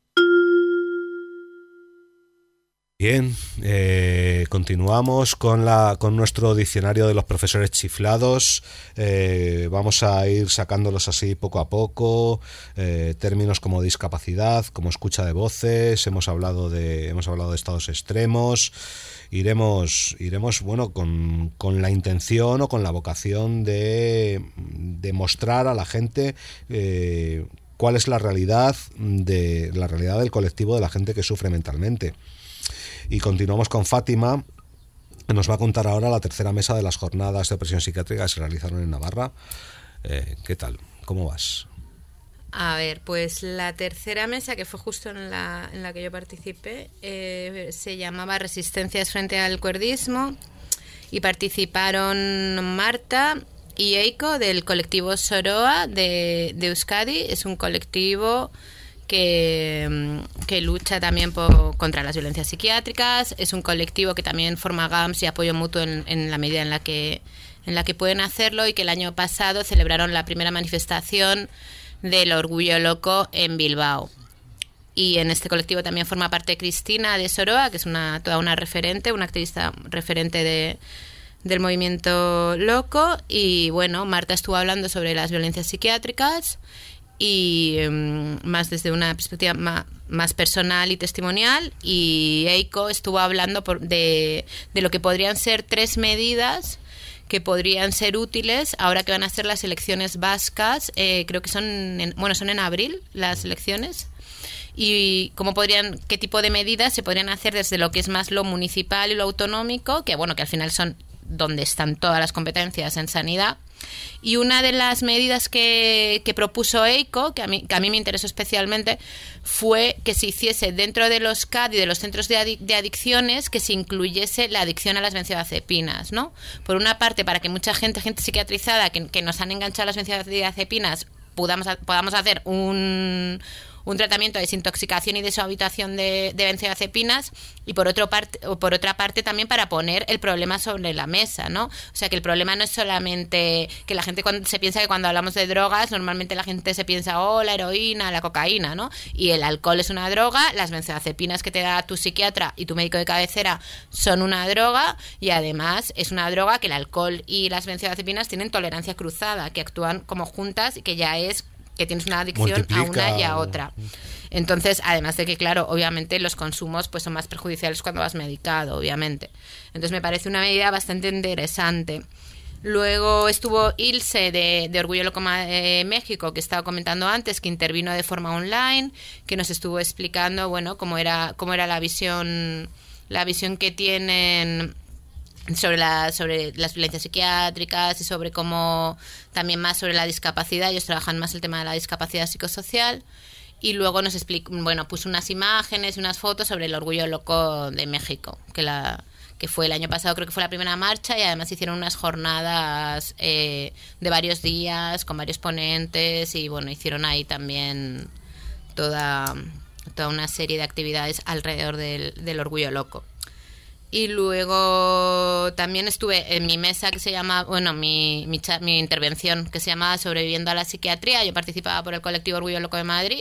Bien, eh, continuamos con, la, con nuestro diccionario de los profesores chiflados. Eh, vamos a ir sacándolos así poco a poco. Eh, términos como discapacidad, como escucha de voces. Hemos hablado de, hemos hablado de estados extremos. Iremos, iremos bueno, con, con la intención o con la vocación de, de mostrar a la gente eh, cuál es la realidad de la realidad del colectivo de la gente que sufre mentalmente. Y continuamos con Fátima, que nos va a contar ahora la tercera mesa de las jornadas de opresión psiquiátrica que se realizaron en Navarra. Eh, ¿Qué tal? ¿Cómo vas? A ver, pues la tercera mesa, que fue justo en la, en la que yo participé, eh, se llamaba Resistencias frente al cuerdismo y participaron Marta y Eiko del colectivo Soroa de, de Euskadi. Es un colectivo que, que lucha también por, contra las violencias psiquiátricas. Es un colectivo que también forma G A M S y apoyo mutuo en, en la medida en la que en la que pueden hacerlo, y que el año pasado celebraron la primera manifestación del Orgullo Loco en Bilbao. Y en este colectivo también forma parte Cristina de Soroa, que es una toda una referente, una activista referente de, del movimiento loco. Y bueno, Marta estuvo hablando sobre las violencias psiquiátricas y um, más desde una perspectiva más, más personal y testimonial, y Eiko estuvo hablando por, de, de lo que podrían ser tres medidas que podrían ser útiles ahora que van a ser las elecciones vascas. Eh, creo que son en, bueno son en abril las elecciones, y cómo podrían, qué tipo de medidas se podrían hacer desde lo que es más lo municipal y lo autonómico, que bueno, que al final son donde están todas las competencias en sanidad. Y una de las medidas que, que propuso Eiko, que a, mí, que a mí me interesó especialmente, fue que se hiciese dentro de los C A D y de los centros de, adic- de adicciones, que se incluyese la adicción a las benzodiazepinas, ¿no? Por una parte, para que mucha gente, gente psiquiatrizada que, que nos han enganchado a las benzodiazepinas, podamos, podamos hacer un... un tratamiento de desintoxicación y deshabituación de, de benzodiazepinas, y por otro parte, o por otra parte también para poner el problema sobre la mesa, ¿no? O sea, que el problema no es solamente que la gente cuando, se piensa que cuando hablamos de drogas, normalmente la gente se piensa, oh, la heroína, la cocaína, ¿no? Y el alcohol es una droga, las benzodiazepinas que te da tu psiquiatra y tu médico de cabecera son una droga, y además es una droga que el alcohol y las benzodiazepinas tienen tolerancia cruzada, que actúan como juntas y que ya es que tienes una adicción Multiplica. a una y a otra. Entonces, además de que, claro, obviamente los consumos pues son más perjudiciales cuando vas medicado, obviamente. Entonces me parece una medida bastante interesante. Luego estuvo Ilse de, de Orgullo Loco eh, México, que estaba comentando antes, que intervino de forma online, que nos estuvo explicando, bueno, cómo era, cómo era la visión, la visión que tienen sobre la sobre las violencias psiquiátricas y sobre cómo también más sobre la discapacidad. Ellos trabajan más el tema de la discapacidad psicosocial, y luego nos explicó, bueno, puso unas imágenes y unas fotos sobre el Orgullo Loco de México, que la que fue el año pasado, creo que fue la primera marcha, y además hicieron unas jornadas eh, de varios días con varios ponentes, y bueno, hicieron ahí también toda toda una serie de actividades alrededor del, del Orgullo Loco. Y luego también estuve en mi mesa que se llama, bueno, mi, mi, cha- mi intervención que se llama Sobreviviendo a la Psiquiatría. Yo participaba por el colectivo Orgullo Loco de Madrid,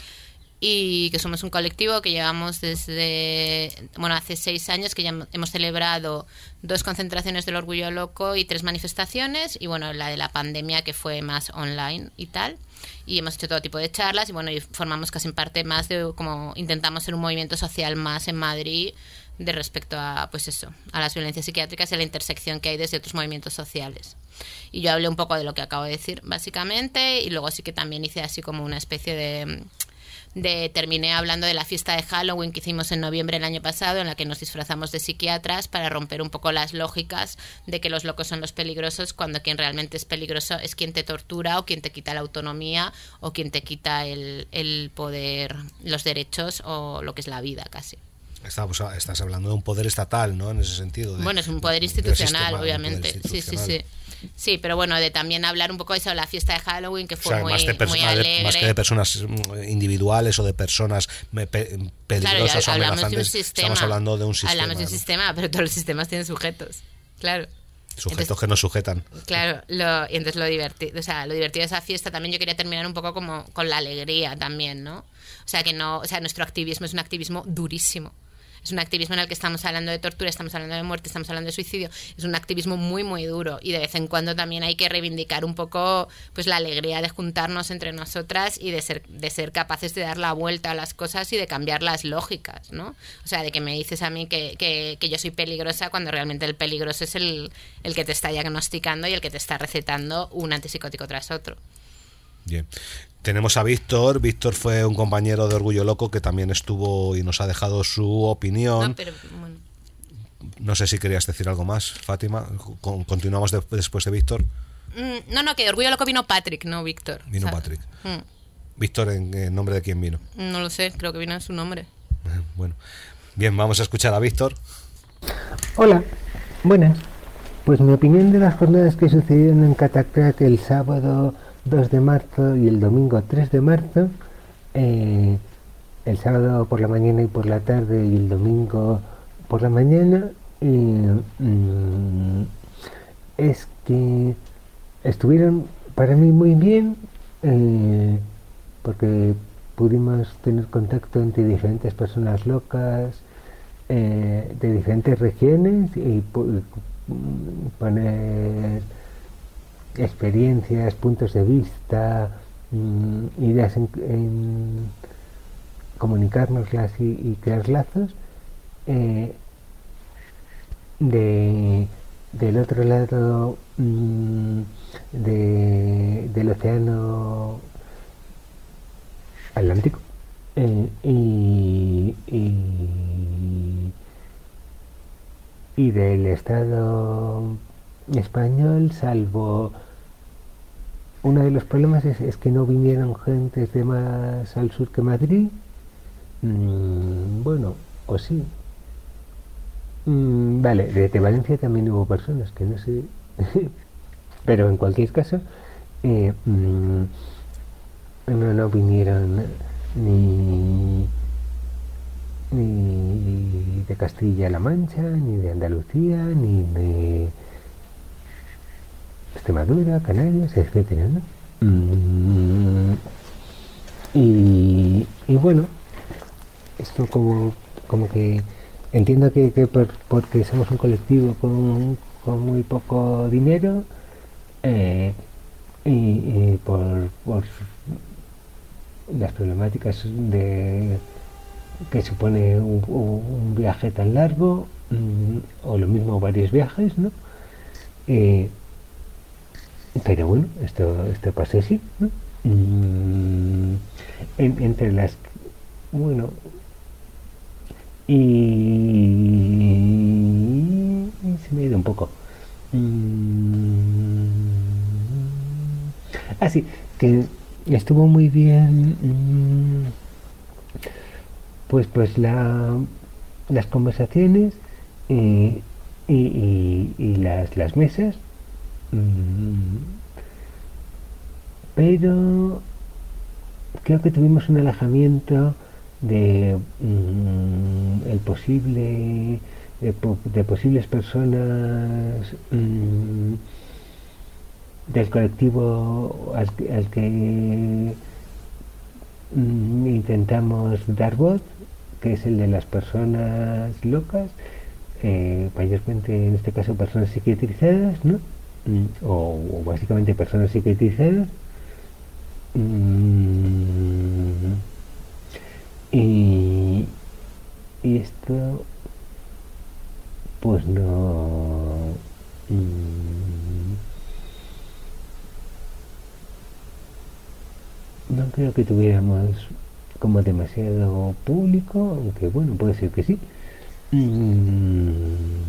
y que somos un colectivo que llevamos desde, bueno, hace seis años que ya hemos celebrado dos concentraciones del Orgullo Loco y tres manifestaciones, y bueno, la de la pandemia que fue más online y tal, y hemos hecho todo tipo de charlas, y bueno, y formamos casi en parte más de, como intentamos ser un movimiento social más en Madrid de respecto a, pues eso, a las violencias psiquiátricas y a la intersección que hay desde otros movimientos sociales. Y yo hablé un poco de lo que acabo de decir, básicamente, y luego sí que también hice así como una especie de... de terminé hablando de la fiesta de Halloween que hicimos en noviembre del año pasado, en la que nos disfrazamos de psiquiatras para romper un poco las lógicas de que los locos son los peligrosos, cuando quien realmente es peligroso es quien te tortura, o quien te quita la autonomía, o quien te quita el, el poder, los derechos, o lo que es la vida casi. Estamos, estás hablando de un poder estatal, ¿no? En ese sentido. De, Bueno, es un poder de- institucional, del sistema, obviamente. un poder Sí, sí, institucional. sí. Sí, pero bueno, de también hablar un poco de eso de la fiesta de Halloween, que O fue sea, muy, más, de muy perso- más de- alegre. más que de personas mm, individuales o de personas me- pe- peligrosas Claro, o hablamos de un amenazantes, sistema. estamos hablando de un sistema. Hablamos de un ¿no? sistema, pero todos los sistemas tienen sujetos. Claro. Sujetos Entonces, que nos sujetan. Claro, lo, y entonces lo divertido, o sea, lo divertido de esa fiesta también, yo quería terminar un poco como con la alegría también, ¿no? O sea, que no, o sea, nuestro activismo es un activismo durísimo. Es un activismo en el que estamos hablando de tortura, estamos hablando de muerte, estamos hablando de suicidio. Es un activismo muy, muy duro, y de vez en cuando también hay que reivindicar un poco pues la alegría de juntarnos entre nosotras y de ser, de ser capaces de dar la vuelta a las cosas y de cambiar las lógicas, ¿no? O sea, de que me dices a mí que, que, que yo soy peligrosa cuando realmente el peligroso es el, el que te está diagnosticando y el que te está recetando un antipsicótico tras otro. Bien. Tenemos a Víctor. Víctor fue un compañero de Orgullo Loco que también estuvo y nos ha dejado su opinión. No, pero, bueno. No sé si querías decir algo más, Fátima. Con- continuamos de- después de Víctor. Mm, No, no, que de Orgullo Loco vino Patrick, no Víctor. Vino O sea, Patrick. mm, Víctor, ¿en, en nombre de quién vino? No lo sé, creo que vino en su nombre. Bueno. Bien, vamos a escuchar a Víctor. Hola, buenas. Pues mi opinión de las jornadas que sucedieron en Catacrat el sábado dos de marzo y el domingo tres de marzo, eh, el sábado por la mañana y por la tarde y el domingo por la mañana, eh, mm, es que estuvieron para mí muy bien, eh, porque pudimos tener contacto entre diferentes personas locas, eh, de diferentes regiones, y pu- poner experiencias, puntos de vista, mm, ideas en, en comunicárnoslas y, y crear lazos. Eh, de, del otro lado mm, de, del océano Atlántico, eh, y, y, y del Estado español, salvo uno de los problemas es, es que no vinieron gentes de más al sur que Madrid. Mm, bueno, o sí. Mm, vale, de, de Valencia también hubo personas que no sé, pero en cualquier caso, eh, mm, no, no vinieron ni, ni de Castilla-La Mancha, ni de Andalucía, ni de Extremadura, Canarias, etcétera, ¿no? Mm, y, y bueno, esto como, como que entiendo que, que por, porque somos un colectivo con, con muy poco dinero, eh, y, y por, por las problemáticas de que supone un, un viaje tan largo, mm, o lo mismo varios viajes, ¿no? Eh, pero bueno, esto, esto pasó así, ¿no? Mm, en- entre las, bueno, y, y se me ha ido un poco. Mm, ah, sí, que estuvo muy bien, mm, pues pues la, las conversaciones, eh, y, y- y las, las mesas, mm, pero creo que tuvimos un alejamiento de mm, el posible de, po- de posibles personas, mm, del colectivo al, que- al que mm, intentamos dar voz, que es el de las personas locas, eh, mayormente en este caso personas psiquiatrizadas, ¿no? Mm, o, o básicamente personas psiquiatrizadas. Mm, y, y esto, pues no. mm, no creo que tuviéramos como demasiado público, aunque bueno, puede ser que sí. Mm,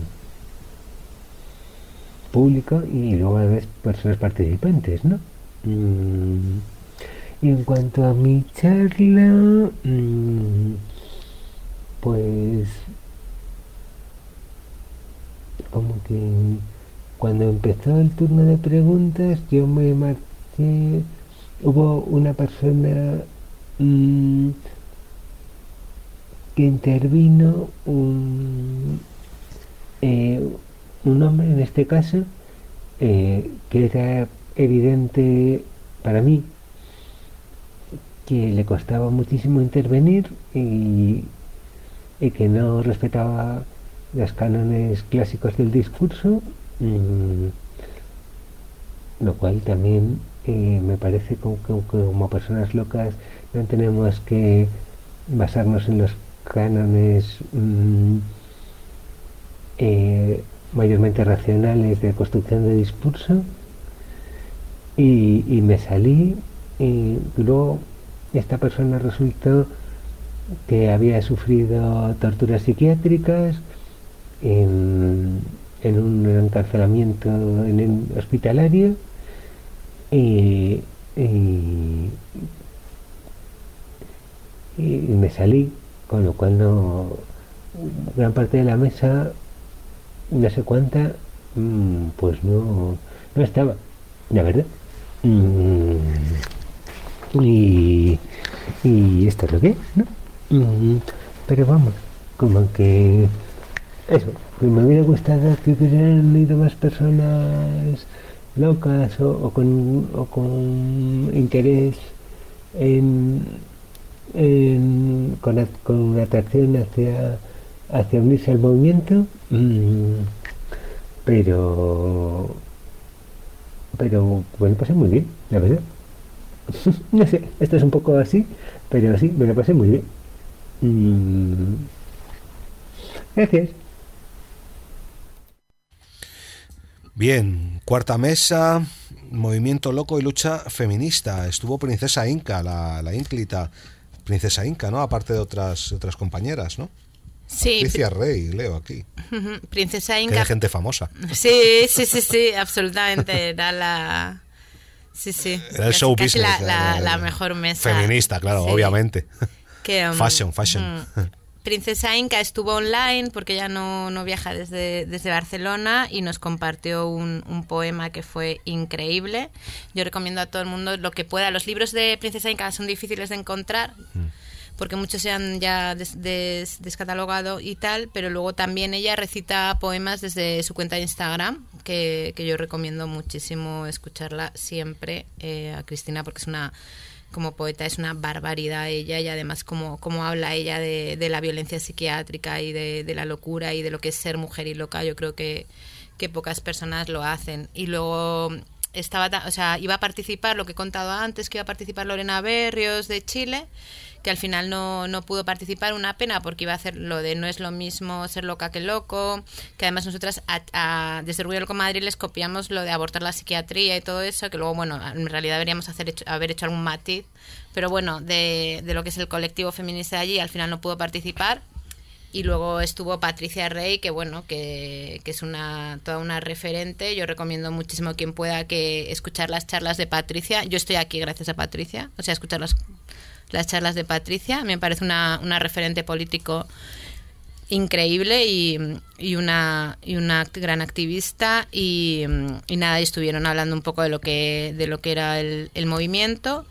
público y luego a veces personas participantes, ¿no? Mm, y en cuanto a mi charla, mm, pues como que cuando empezó el turno de preguntas yo me marché, hubo una persona, mm, que intervino, un, eh, un hombre en este caso, eh, que era evidente para mí que le costaba muchísimo intervenir y, y que no respetaba los cánones clásicos del discurso, mm, lo cual también, eh, me parece como, como, como personas locas no tenemos que basarnos en los cánones, mm, eh, mayormente racionales de construcción de discurso, y, y me salí, y luego esta persona resultó que había sufrido torturas psiquiátricas en, en un encarcelamiento en el hospitalario, y, y, y me salí, con lo cual no, gran parte de la mesa, no sé cuánta, mm, pues no, no estaba, la verdad. Mm, y, y esto es lo que es, ¿no? Mm, pero vamos, como que eso, que me hubiera gustado que hubieran ido más personas locas, o, o con, o con interés en, en- con, at- con atracción hacia, hacia unirse al movimiento, mm, pero pero me lo pasé muy bien, la verdad. No sé, esto es un poco así, pero sí, me lo pasé muy bien. Mm, gracias. Bien, cuarta mesa, movimiento loco y lucha feminista. Estuvo Princesa Inca, la, la ínclita Princesa Inca, ¿no? Aparte de otras otras compañeras, ¿no? Sí, Patricia Rey, leo aquí. Ujú, Princesa Que Inca. hay gente famosa. Sí, sí, sí, sí, absolutamente. Era la. Sí, sí. Era el casi- show casi la, business. la- eh, la mejor mesa. Feminista, claro, Sí. obviamente. Que, um, Fashion, fashion. mm, Princesa Inca estuvo online porque ella no, no viaja desde, desde Barcelona y nos compartió un, un poema que fue increíble. Yo recomiendo a todo el mundo lo que pueda. Los libros de Princesa Inca son difíciles de encontrar porque muchos se han ya des, des, descatalogado y tal, pero luego también ella recita poemas desde su cuenta de Instagram, que, que yo recomiendo muchísimo escucharla siempre, eh, a Cristina, porque es una... como poeta es una barbaridad ella, y además como, como habla ella de, de la violencia psiquiátrica y de, de la locura y de lo que es ser mujer y loca. Yo creo que, que pocas personas lo hacen. Y luego estaba, o sea, iba a participar, lo que he contado antes, que iba a participar Lorena Berrios de Chile, que al final no, no pudo participar, una pena, porque iba a hacer lo de no es lo mismo ser loca que loco, que además nosotras a, a, desde Orgullo Loco Madrid les copiamos lo de abortar la psiquiatría y todo eso, que luego, bueno, en realidad deberíamos hacer hecho, haber hecho algún matiz, pero bueno, de, de lo que es el colectivo feminista de allí, al final no pudo participar. Y luego estuvo Patricia Rey, que bueno, que, que es una toda una referente. Yo recomiendo muchísimo a quien pueda que escuchar las charlas de Patricia. Yo estoy aquí gracias a Patricia, o sea, escuchar las, las charlas de Patricia. Me parece una, una referente político increíble y, y una y una gran activista. Y, y nada, y estuvieron hablando un poco de lo que de lo que era el, el movimiento.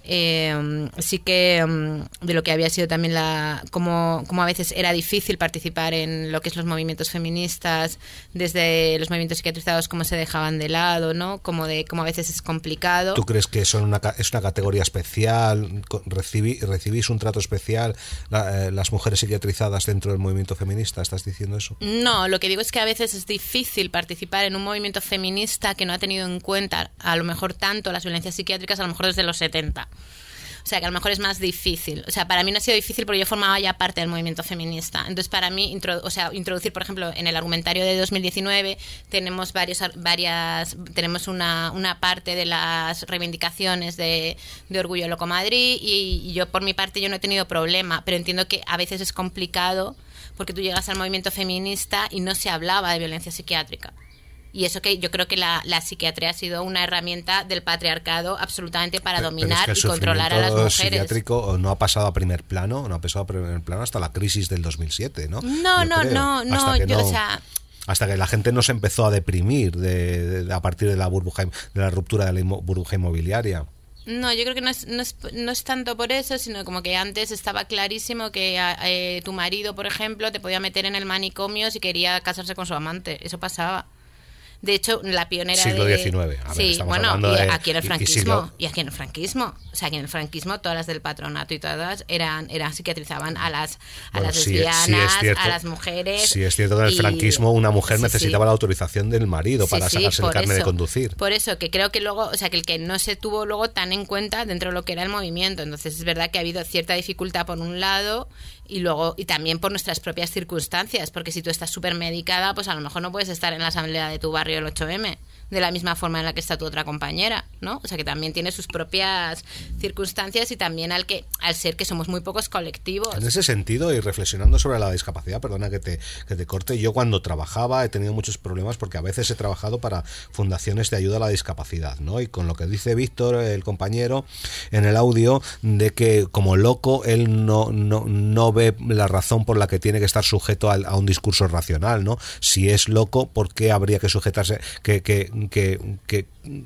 Eh, sí que um, de lo que había sido también la como, como a veces era difícil participar en lo que es los movimientos feministas, desde los movimientos psiquiatrizados, cómo se dejaban de lado, ¿no? Como de cómo a veces es complicado. ¿Tú crees que son una, es una categoría especial? Recibí, ¿Recibís un trato especial la, eh, las mujeres psiquiatrizadas dentro del movimiento feminista? ¿Estás diciendo eso? No, lo que digo es que a veces es difícil participar en un movimiento feminista que no ha tenido en cuenta a lo mejor tanto las violencias psiquiátricas, a lo mejor desde los setenta. O sea, que a lo mejor es más difícil. O sea, para mí no ha sido difícil porque yo formaba ya parte del movimiento feminista. Entonces, para mí, introdu- o sea, introducir, por ejemplo, en el argumentario de dos mil diecinueve tenemos varios, varias, tenemos una, una parte de las reivindicaciones de, de Orgullo Loco Madrid y, y yo, por mi parte, yo no he tenido problema, pero entiendo que a veces es complicado porque tú llegas al movimiento feminista y no se hablaba de violencia psiquiátrica. Y eso que yo creo que la, la psiquiatría ha sido una herramienta del patriarcado absolutamente para pero, dominar pero es que y controlar a las mujeres. El psiquiátrico no ha pasado a primer plano, no ha pasado a primer plano hasta la crisis del dos mil siete, ¿no? No, yo no, creo. no, no, yo, no, o sea... Hasta que la gente no se empezó a deprimir de, de, de, a partir de la burbuja, de la ruptura de la inmo, burbuja inmobiliaria. No, yo creo que no es, no, es, no es tanto por eso, sino como que antes estaba clarísimo que eh, tu marido, por ejemplo, te podía meter en el manicomio si quería casarse con su amante. Eso pasaba. De hecho, la pionera siglo de... diecinueve. A ver, sí, estamos bueno, hablando y de, aquí en el franquismo, y, y, siglo... y aquí en el franquismo, o sea, aquí en el franquismo todas las del patronato y todas eran, eran psiquiatrizaban a las a bueno, las sí, lesbianas, sí es cierto, a las mujeres. Sí, es cierto que en el y, franquismo una mujer sí, necesitaba sí. la autorización del marido sí, para sí, sacarse el carnet eso, de conducir. Por eso, que creo que luego, o sea, que el que no se tuvo luego tan en cuenta dentro de lo que era el movimiento. Entonces es verdad que ha habido cierta dificultad por un lado y luego y también por nuestras propias circunstancias, porque si tú estás súper medicada, pues a lo mejor no puedes estar en la asamblea de tu barrio el ocho eme de la misma forma en la que está tu otra compañera, ¿no? O sea, que también tiene sus propias circunstancias y también al que al ser que somos muy pocos colectivos. En ese sentido, y reflexionando sobre la discapacidad, perdona que te, que te corte, yo cuando trabajaba he tenido muchos problemas porque a veces he trabajado para fundaciones de ayuda a la discapacidad, ¿no? Y con lo que dice Víctor, el compañero, en el audio, de que como loco él no, no, no ve la razón por la que tiene que estar sujeto a, a un discurso racional, ¿no? Si es loco, ¿por qué habría que sujetarse, que, que Que, que,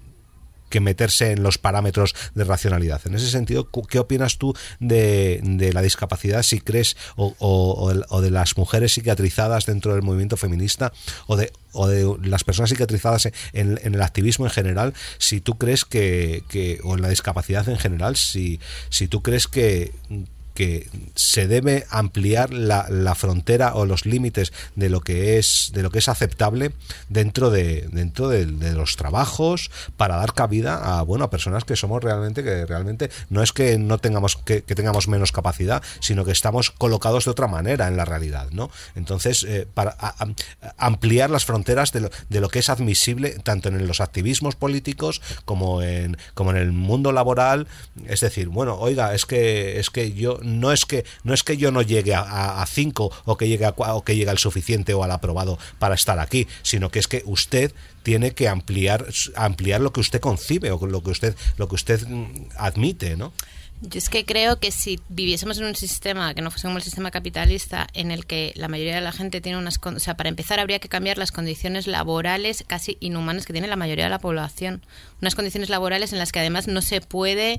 que meterse en los parámetros de racionalidad? En ese sentido, ¿qué opinas tú de, de la discapacidad, si crees, o, o, o de las mujeres psiquiatrizadas dentro del movimiento feminista, o de, o de las personas psiquiatrizadas en, en el activismo en general, si tú crees que, que o en la discapacidad en general, si, si tú crees que que se debe ampliar la, la frontera o los límites de lo que es de lo que es aceptable dentro de dentro de, de los trabajos, para dar cabida a bueno a personas que somos realmente que realmente no es que no tengamos que, que tengamos menos capacidad, sino que estamos colocados de otra manera en la realidad, ¿no? Entonces eh, para a, a, ampliar las fronteras de lo, de lo que es admisible tanto en los activismos políticos como en como en el mundo laboral, es decir, bueno, oiga, es que es que yo no es que no es que yo no llegue a, a cinco o que llegue a, o que llegue al suficiente o al aprobado para estar aquí, sino que es que usted tiene que ampliar ampliar lo que usted concibe o lo que usted lo que usted admite, ¿no? Yo es que creo que si viviésemos en un sistema que no fuese como el sistema capitalista, en el que la mayoría de la gente tiene unas... O sea, para empezar habría que cambiar las condiciones laborales casi inhumanas que tiene la mayoría de la población. Unas condiciones laborales en las que además no se puede...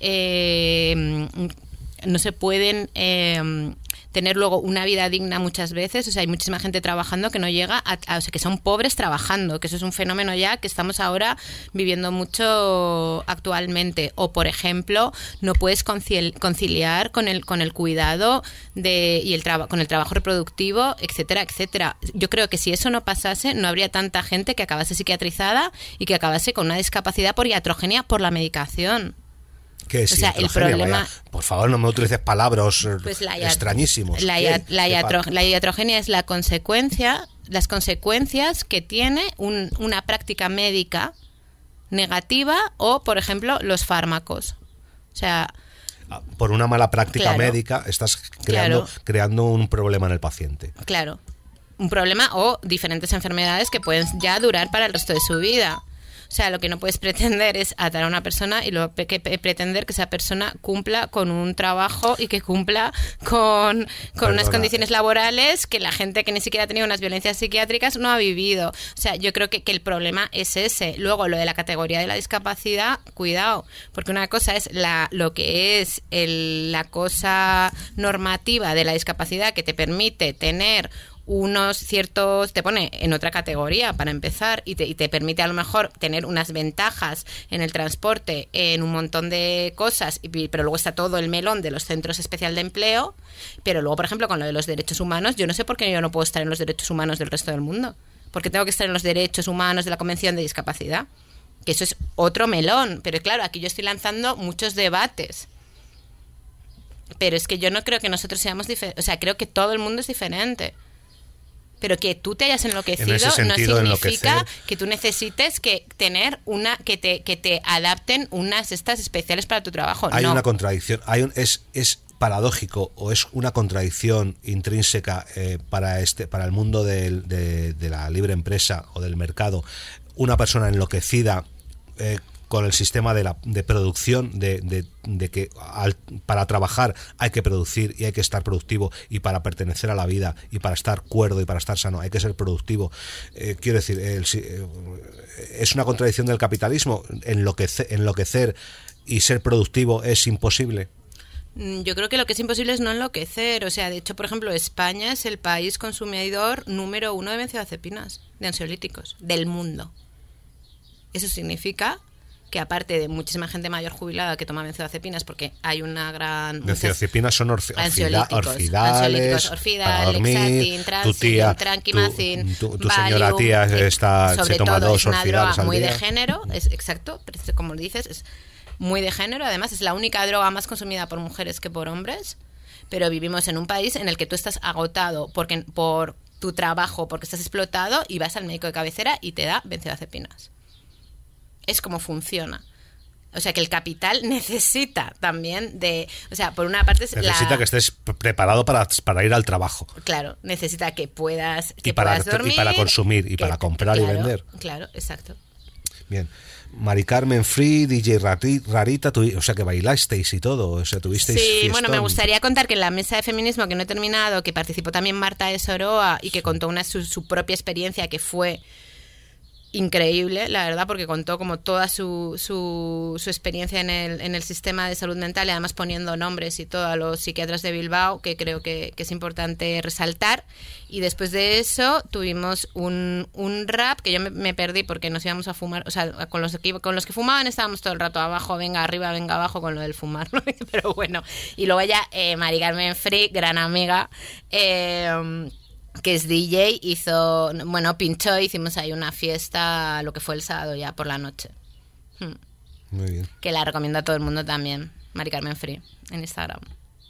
Eh, no se pueden eh, tener luego una vida digna muchas veces. O sea, hay muchísima gente trabajando que no llega a, a... O sea, que son pobres trabajando, que eso es un fenómeno ya que estamos ahora viviendo mucho actualmente. O, por ejemplo, no puedes concil- conciliar con el con el cuidado de y el traba- con el trabajo reproductivo, etcétera, etcétera. Yo creo que si eso no pasase, no habría tanta gente que acabase psiquiatrizada y que acabase con una discapacidad por iatrogenia por la medicación. ¿Qué es O sea, el iatrogenia? problema- Vaya, por favor, no me utilices palabras eh, Pues la iat- extrañísimos. La, ¿Qué? ia- la, ¿Qué iatro- pa- la iatrogenia es la consecuencia, las consecuencias que tiene un- una práctica médica negativa o, por ejemplo, los fármacos. O sea, Por una mala práctica Claro. médica estás creando, Claro. creando un problema en el paciente. claro, un problema o diferentes enfermedades que pueden ya durar para el resto de su vida. O sea, lo que no puedes pretender es atar a una persona y luego pe- que pe- pretender que esa persona cumpla con un trabajo y que cumpla con, con unas Perdona. condiciones laborales que la gente que ni siquiera ha tenido unas violencias psiquiátricas no ha vivido. O sea, yo creo que, que el problema es ese. Luego, lo de la categoría de la discapacidad, cuidado, porque una cosa es la lo que es el- la cosa normativa de la discapacidad que te permite tener unos ciertos, te pone en otra categoría para empezar y te, y te permite a lo mejor tener unas ventajas en el transporte, en un montón de cosas, y, pero luego está todo el melón de los centros especial de empleo, pero luego, por ejemplo, con lo de los derechos humanos, yo no sé por qué yo no puedo estar en los derechos humanos del resto del mundo, porque tengo que estar en los derechos humanos de la Convención de Discapacidad, que eso es otro melón, pero claro, aquí yo estoy lanzando muchos debates. Pero es que yo no creo que nosotros seamos diferentes, o sea, creo que todo el mundo es diferente. Pero que tú te hayas enloquecido En ese no sentido, significa enloquecer- que tú necesites que tener una que te que te adapten unas estas especiales para tu trabajo. Hay no. una contradicción, hay un, es, es paradójico o es una contradicción intrínseca eh, para este para el mundo del- de, de la libre empresa o del mercado, una persona enloquecida eh, con el sistema de, la, de producción, de, de, de que al, para trabajar hay que producir y hay que estar productivo, y para pertenecer a la vida y para estar cuerdo y para estar sano hay que ser productivo. Eh, quiero decir, el, eh, es una contradicción del capitalismo. Enloquecer, enloquecer y ser productivo es imposible. Mm, Yo creo que lo que es imposible es no enloquecer. O sea, de hecho, por ejemplo, España es el país consumidor número uno de benzodiazepinas, de ansiolíticos, del mundo. Eso significa que aparte de muchísima gente mayor jubilada que toma benzodiazepinas, porque hay una gran... Benzodiazepinas son orfi- orfida- ansiolíticos, orfidales, ansiolíticos, para orfidal, dormir. Lexatin, Tu Transilin, tía, Trankimazin, tu, tu, tu señora Valium, tía eh, está, sobre se toma todo dos es una orfidales droga al muy día. de género, es exacto, pero es como dices, es muy de género. Además, es la única droga más consumida por mujeres que por hombres, pero vivimos en un país en el que tú estás agotado porque por tu trabajo, porque estás explotado, y vas al médico de cabecera y te da benzodiazepinas. Es como funciona. O sea, que el capital necesita también de... O sea, por una parte... Es Necesita la, que estés pre- preparado para, para ir al trabajo. Claro, necesita que puedas, que Y para- puedas dormir. y para consumir, y que- para comprar y claro, vender. Claro, exacto. Bien. Mari Carmen Free, D J Rati- Rarita, tu- o sea que bailasteis y todo, o sea, tuvisteis Sí, fiestón. bueno, me gustaría contar que en la mesa de feminismo, que no he terminado, que participó también Marta de Soroa y que contó una su, su propia experiencia que fue increíble, la verdad, porque contó como toda su, su, su experiencia en el, en el sistema de salud mental, y además poniendo nombres y todo a los psiquiatras de Bilbao, que creo que, que es importante resaltar. Y después de eso tuvimos un, un rap que yo me, me perdí porque nos íbamos a fumar, o sea, con los, que, con los que fumaban estábamos todo el rato abajo, venga arriba, venga abajo con lo del fumar, ¿no? Pero bueno, y luego ya eh, Mari Carmen Free, gran amiga, eh, que es D J, hizo, bueno, pinchó, hicimos ahí una fiesta, lo que fue el sábado ya por la noche. Hmm. Muy bien. Que la recomiendo a todo el mundo también, Mari Carmen Free, en Instagram.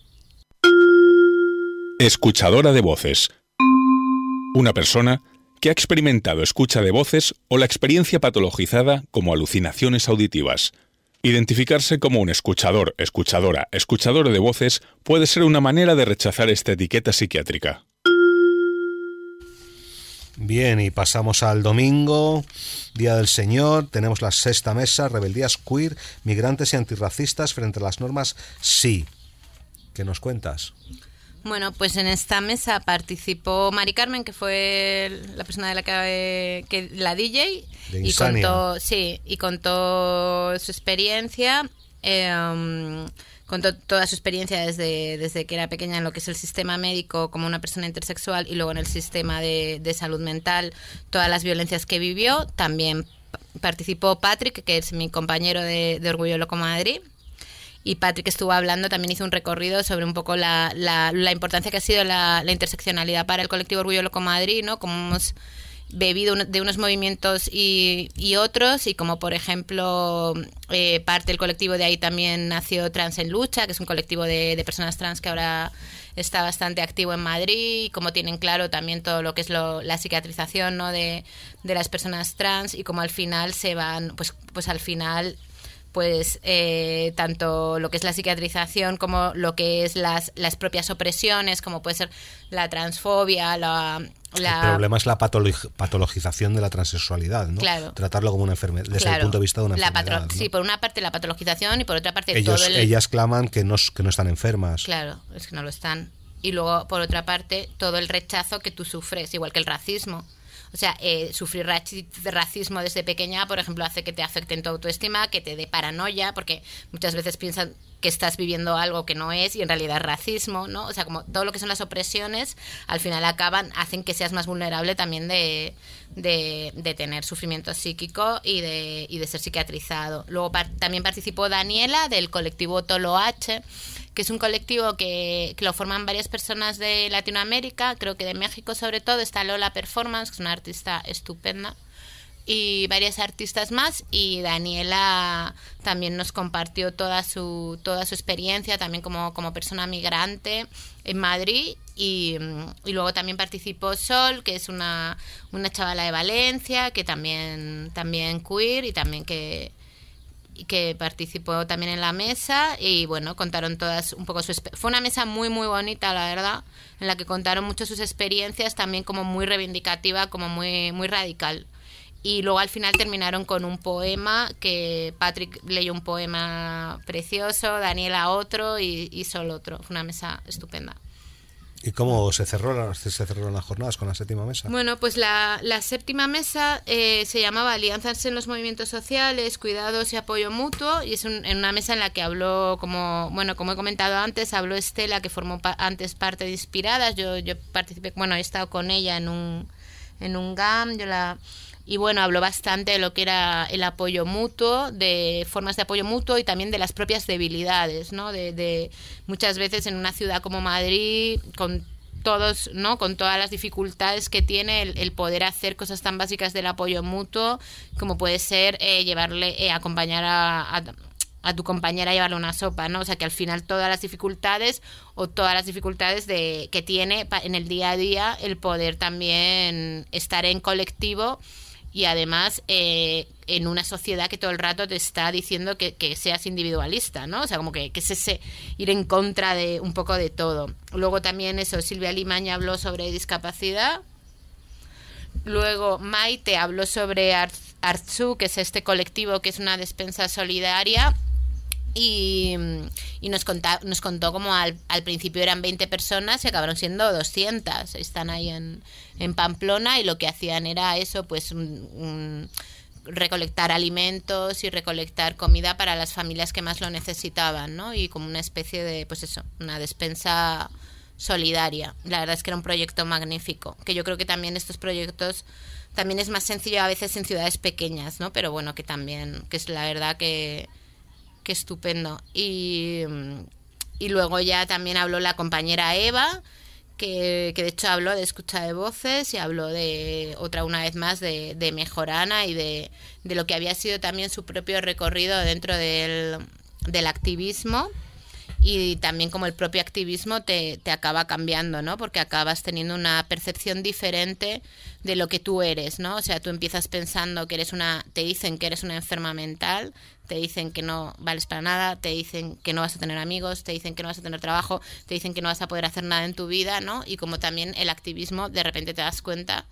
Escuchadora de voces. Una persona que ha experimentado escucha de voces o la experiencia patologizada como alucinaciones auditivas. Identificarse como un escuchador, escuchadora, escuchador de voces puede ser una manera de rechazar esta etiqueta psiquiátrica. Bien, y pasamos al domingo, Día del Señor. Tenemos la sexta mesa, rebeldías queer, migrantes y antirracistas frente a las normas sí. ¿Qué nos cuentas? Bueno, pues en esta mesa participó Mari Carmen, que fue la persona de la que, que la D J, de y Insania. contó, sí, y contó su experiencia, eh, um, contó toda su experiencia desde, desde que era pequeña en lo que es el sistema médico como una persona intersexual y luego en el sistema de, de salud mental, todas las violencias que vivió. También participó Patrick, que es mi compañero de, de Orgullo Loco Madrid. Y Patrick estuvo hablando, también hizo un recorrido sobre un poco la, la, la importancia que ha sido la, la interseccionalidad para el colectivo Orgullo Loco Madrid, ¿no? Cómo hemos bebido un, de unos movimientos y, y otros, y como por ejemplo eh, parte del colectivo de ahí también nació Trans en Lucha, que es un colectivo de, de personas trans que ahora está bastante activo en Madrid, y como tienen claro también todo lo que es lo, la psiquiatrización, ¿no? de, de las personas trans, y como al final se van, pues, pues al final... pues eh, tanto lo que es la psiquiatrización como lo que es las, las propias opresiones, como puede ser la transfobia, la... la... El problema es la patolo- patologización de la transexualidad, ¿no? Claro. Tratarlo como una enfermedad, desde Claro. el punto de vista de una La enfermedad, patro- ¿no? Sí, por una parte la patologización y por otra parte Ellos, todo el... Ellas claman que no, que no están enfermas. Claro, es que no lo están. Y luego, por otra parte, todo el rechazo que tú sufres, igual que el racismo. O sea, eh, sufrir raci- racismo desde pequeña, por ejemplo, hace que te afecte en tu autoestima, que te dé paranoia, porque muchas veces piensan que estás viviendo algo que no es y en realidad es racismo, ¿no? O sea, como todo lo que son las opresiones, al final acaban, hacen que seas más vulnerable también de, de, de tener sufrimiento psíquico y de, y de ser psiquiatrizado. Luego par- también participó Daniela del colectivo Tolo H, que es un colectivo que, que lo forman varias personas de Latinoamérica, creo que de México sobre todo. Está Lola Performance, que es una artista estupenda, y varias artistas más, y Daniela también nos compartió toda su toda su experiencia también como, como persona migrante en Madrid, y, y luego también participó Sol, que es una, una chavala de Valencia, que también, también queer, y también que que participó también en la mesa, y bueno, contaron todas un poco su exper- fue una mesa muy muy bonita, la verdad, en la que contaron mucho sus experiencias, también como muy reivindicativa, como muy muy radical. Y luego al final terminaron con un poema, que Patrick leyó un poema precioso, Daniela otro y, y Sol otro. Fue una mesa estupenda. ¿Y cómo se cerró se cerraron las jornadas con la séptima mesa? Bueno, pues la, la séptima mesa eh, se llamaba Alianzas en los Movimientos Sociales, Cuidados y Apoyo Mutuo, y es un, en una mesa en la que habló, como bueno como he comentado antes, habló Estela, que formó pa- antes parte de Inspiradas. Yo, yo participé, bueno, he estado con ella en un, en un G A M, yo la... Y bueno, habló bastante de lo que era el apoyo mutuo, de formas de apoyo mutuo y también de las propias debilidades, ¿no? De, de muchas veces en una ciudad como Madrid, con todos, ¿no? Con todas las dificultades que tiene el, el poder hacer cosas tan básicas del apoyo mutuo, como puede ser eh, llevarle, eh, acompañar a, a a tu compañera a llevarle una sopa, ¿no? O sea, que al final todas las dificultades o todas las dificultades de que tiene pa- en el día a día el poder también estar en colectivo, y además eh, en una sociedad que todo el rato te está diciendo que, que seas individualista, ¿no? O sea, como que, que es ese ir en contra de un poco de todo. Luego también eso, Silvia Limaña habló sobre discapacidad. Luego Maite habló sobre Art- Artsu, que es este colectivo que es una despensa solidaria. Y, y nos, conta, nos contó como al, al principio eran veinte personas y acabaron siendo doscientas. Están ahí en, en Pamplona, y lo que hacían era eso, pues un, un, recolectar alimentos y recolectar comida para las familias que más lo necesitaban, ¿no? Y como una especie de, pues eso, una despensa solidaria. La verdad es que era un proyecto magnífico, que yo creo que también estos proyectos también es más sencillo a veces en ciudades pequeñas, ¿no? Pero bueno, que también, que es la verdad que Qué estupendo. Y, y luego ya también habló la compañera Eva, que, que de hecho habló de escucha de voces, y habló de otra una vez más de, de Mejorana y de, de lo que había sido también su propio recorrido dentro del, del activismo. Y también como el propio activismo te, te acaba cambiando, ¿no? Porque acabas teniendo una percepción diferente de lo que tú eres, ¿no? O sea, tú empiezas pensando que eres una... Te dicen que eres una enferma mental, te dicen que no vales para nada, te dicen que no vas a tener amigos, te dicen que no vas a tener trabajo, te dicen que no vas a poder hacer nada en tu vida, ¿no? Y como también el activismo, de repente te das cuenta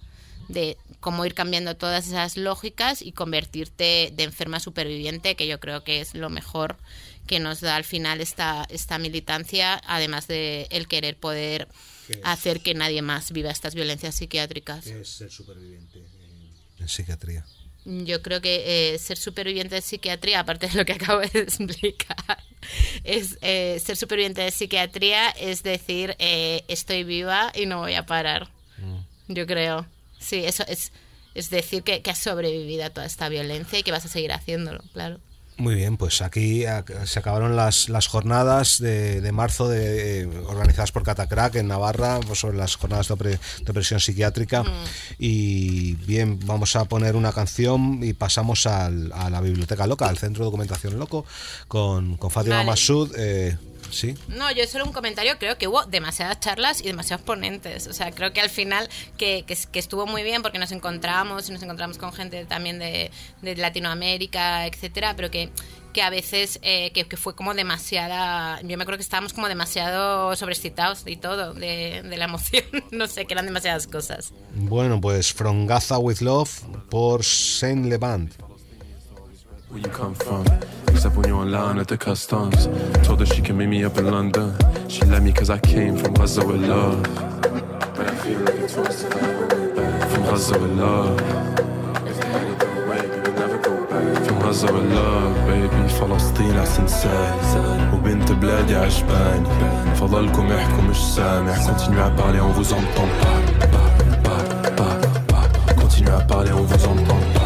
de cómo ir cambiando todas esas lógicas y convertirte de enferma superviviente, que yo creo que es lo mejor que nos da al final esta, esta militancia, además de el querer poder hacer que nadie más viva estas violencias psiquiátricas. ¿Qué es ser superviviente en, en psiquiatría? Yo creo que eh, ser superviviente de psiquiatría, aparte de lo que acabo de explicar, es eh, ser superviviente de psiquiatría es decir, eh, estoy viva y no voy a parar. Mm. Yo creo. Sí, eso es, es decir que, que has sobrevivido a toda esta violencia y que vas a seguir haciéndolo, claro. Muy bien, pues aquí se acabaron las, las jornadas de, de marzo de, eh, organizadas por Catacrack en Navarra, pues sobre las jornadas de, opre, de opresión psiquiátrica. Mm. Y bien, vamos a poner una canción y pasamos al, a la Biblioteca Loca, al Centro de Documentación Loco, con, con Fátima vale. Massoud. Eh, ¿Sí? No, yo solo un comentario, creo que hubo demasiadas charlas y demasiados ponentes, o sea, creo que al final que, que, que estuvo muy bien porque nos encontramos y nos encontramos con gente también de, de Latinoamérica, etcétera, pero que, que a veces eh, que, que fue como demasiada, yo me acuerdo que estábamos como demasiado sobreexcitados y todo, de, de la emoción, no sé, que eran demasiadas cosas. Bueno, pues From Gaza with Love por Saint Levant. Where you come from? Except when you're online at the customs. Told her she can meet me up in London. She let me cause I came from Gaza with love. But I feel like it's forced to back. From Gaza with love. If they had it their way, we would never go back. From Gaza with love, baby. فلسطين أحسن سال وبنت بلادي عجباني. فضلكم احكوا مش سامع. Continuez à parler, on vous entend pas. Pas, pas, pas, pas. Continuez à parler, on vous entend pas.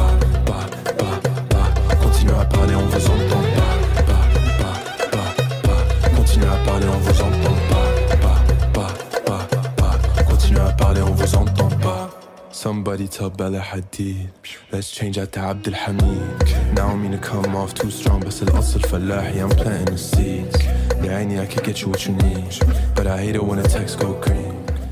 Continuez à parler, on vous entend pas, pas, pas, pas, pas. Continuez à parler, on vous entend pas, pas, pas, pas, pas. Continuez à parler, on vous entend pas. Somebody tell Bella Hadid, let's change that to Abdul Hamid. Now I mean to come off too strong, بس الأصل فلاحي, I'm planting the seeds. يا عيني I could get you what you need, but I hate it when the texts go green.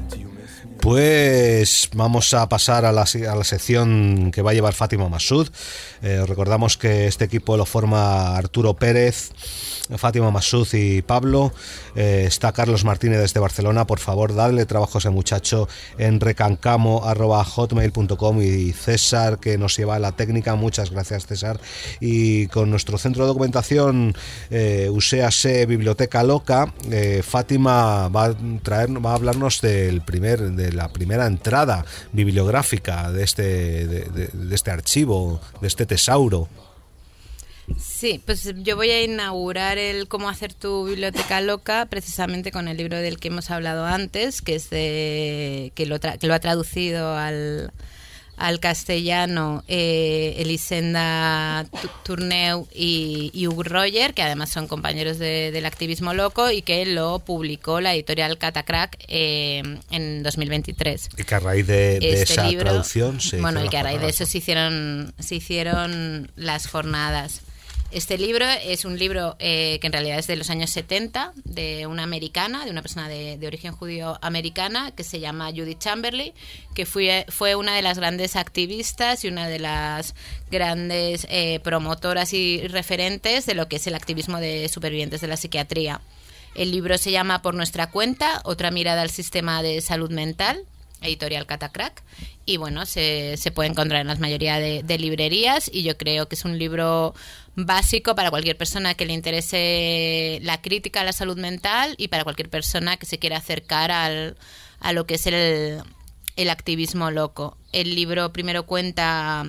Pues vamos a pasar a la, a la sección que va a llevar Fátima Massoud. Eh, recordamos que este equipo lo forma Arturo Pérez, Fátima Massoud y Pablo. Eh, está Carlos Martínez desde Barcelona. Por favor, dadle trabajo a ese muchacho en recancamo arroba hotmail punto com, y César, que nos lleva a la técnica. Muchas gracias, César. Y con nuestro centro de documentación eh, Uséase Biblioteca Loca, eh, Fátima va a traer, va a hablarnos del primer del la primera entrada bibliográfica de este, de, de, de este archivo, de este tesauro. Sí, pues yo voy a inaugurar el Cómo hacer tu biblioteca loca precisamente con el libro del que hemos hablado antes, que es de que lo, tra- que lo ha traducido al, al castellano eh, Elisenda Tourneu y, y Hugh Roger, que además son compañeros de, del activismo loco, y que lo publicó la editorial Catacrack eh, en dos mil veintitrés. Y que a raíz de, de este esa libro, traducción se bueno, y que a jornadas. raíz de eso se hicieron, se hicieron las jornadas. Este libro es un libro eh, que en realidad es de los años setenta, de una americana, de una persona de, de origen judío americana, que se llama Judith Chamberlain, que fue, fue una de las grandes activistas y una de las grandes eh, promotoras y referentes de lo que es el activismo de supervivientes de la psiquiatría. El libro se llama Por nuestra cuenta, otra mirada al sistema de salud mental, editorial Catacrack, y bueno, se, se puede encontrar en la mayoría de, de librerías, y yo creo que es un libro básico para cualquier persona que le interese la crítica a la salud mental y para cualquier persona que se quiera acercar al, a lo que es el, el activismo loco. El libro primero cuenta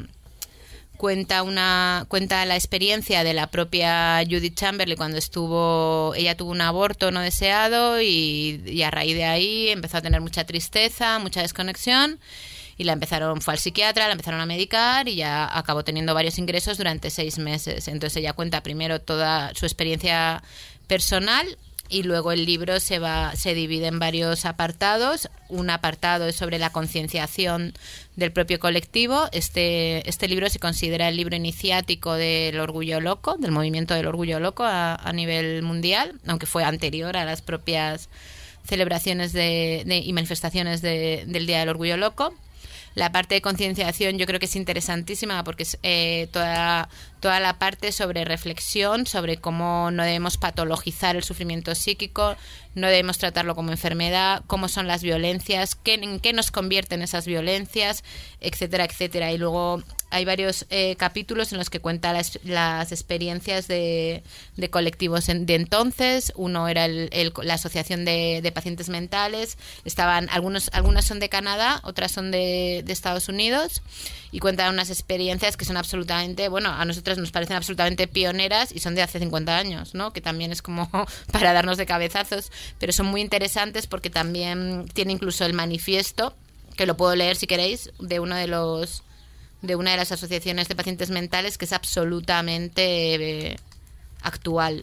cuenta una cuenta la experiencia de la propia Judith Chamberlain cuando estuvo ella tuvo un aborto no deseado y, y a raíz de ahí empezó a tener mucha tristeza, mucha desconexión, y la empezaron fue al psiquiatra, la empezaron a medicar y ya acabó teniendo varios ingresos durante seis meses. Entonces ella cuenta primero toda su experiencia personal y luego el libro se va se divide en varios apartados. Un apartado es sobre la concienciación del propio colectivo. Este este libro se considera el libro iniciático del orgullo loco, del movimiento del orgullo loco a, a nivel mundial, aunque fue anterior a las propias celebraciones de, de, y manifestaciones de, del Día del Orgullo Loco. La parte de concienciación yo creo que es interesantísima porque es eh, toda, toda la parte sobre reflexión, sobre cómo no debemos patologizar el sufrimiento psíquico, no debemos tratarlo como enfermedad, cómo son las violencias, qué, en qué nos convierten esas violencias, etcétera, etcétera. Y luego hay varios eh, capítulos en los que cuenta las, las experiencias de, de colectivos en, de entonces. Uno era el, el, la Asociación de, de Pacientes Mentales. Estaban algunos, algunas son de Canadá, otras son de, de Estados Unidos, y cuentan unas experiencias que son absolutamente, bueno, a nosotros nos parecen absolutamente pioneras y son de hace cincuenta años, ¿no? Que también es como para darnos de cabezazos, pero son muy interesantes porque también tiene incluso el manifiesto, que lo puedo leer si queréis, de uno de los de una de las asociaciones de pacientes mentales, que es absolutamente eh, actual.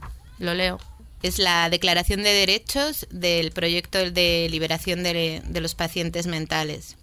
Lo leo. Es la Declaración de Derechos del Proyecto de Liberación de, de los Pacientes Mentales.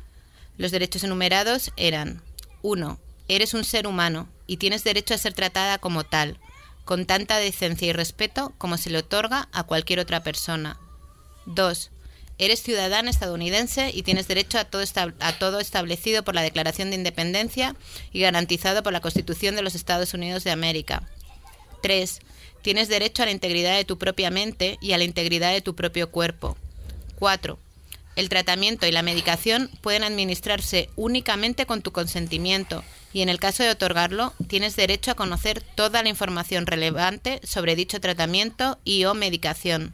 Los derechos enumerados eran: uno. Eres un ser humano y tienes derecho a ser tratada como tal, con tanta decencia y respeto como se le otorga a cualquier otra persona. dos. Eres ciudadana estadounidense y tienes derecho a todo, esta- a todo establecido por la Declaración de Independencia y garantizado por la Constitución de los Estados Unidos de América. tres. Tienes derecho a la integridad de tu propia mente y a la integridad de tu propio cuerpo. cuatro. El tratamiento y la medicación pueden administrarse únicamente con tu consentimiento y, en el caso de otorgarlo, tienes derecho a conocer toda la información relevante sobre dicho tratamiento y o medicación.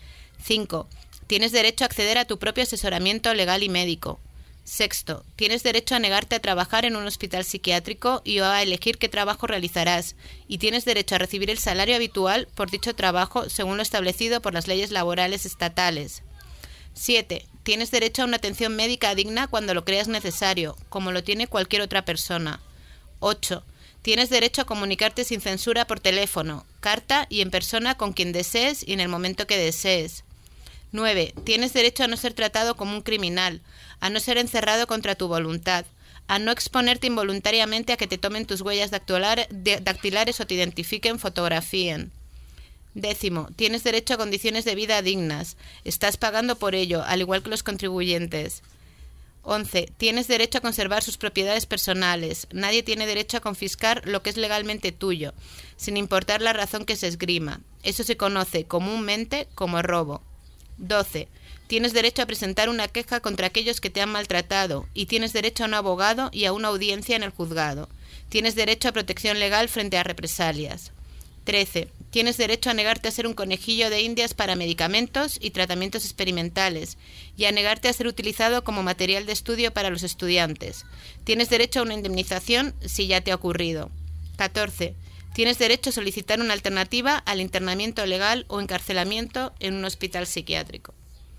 cinco. Tienes derecho a acceder a tu propio asesoramiento legal y médico. Sexto, tienes derecho a negarte a trabajar en un hospital psiquiátrico y o a elegir qué trabajo realizarás, y tienes derecho a recibir el salario habitual por dicho trabajo según lo establecido por las leyes laborales estatales. siete. Tienes derecho a una atención médica digna cuando lo creas necesario, como lo tiene cualquier otra persona. ocho. Tienes derecho a comunicarte sin censura por teléfono, carta y en persona con quien desees y en el momento que desees. nueve. Tienes derecho a no ser tratado como un criminal, a no ser encerrado contra tu voluntad, a no exponerte involuntariamente a que te tomen tus huellas dactilar- de- dactilares o te identifiquen, fotografíen. Décimo, tienes derecho a condiciones de vida dignas. Estás pagando por ello, al igual que los contribuyentes. once. Tienes derecho a conservar sus propiedades personales. Nadie tiene derecho a confiscar lo que es legalmente tuyo, sin importar la razón que se esgrima. Eso se conoce comúnmente como robo. doce. Tienes derecho a presentar una queja contra aquellos que te han maltratado y tienes derecho a un abogado y a una audiencia en el juzgado. Tienes derecho a protección legal frente a represalias. trece. Tienes derecho a negarte a ser un conejillo de indias para medicamentos y tratamientos experimentales y a negarte a ser utilizado como material de estudio para los estudiantes. Tienes derecho a una indemnización si ya te ha ocurrido. catorce. Tienes derecho a solicitar una alternativa al internamiento legal o encarcelamiento en un hospital psiquiátrico.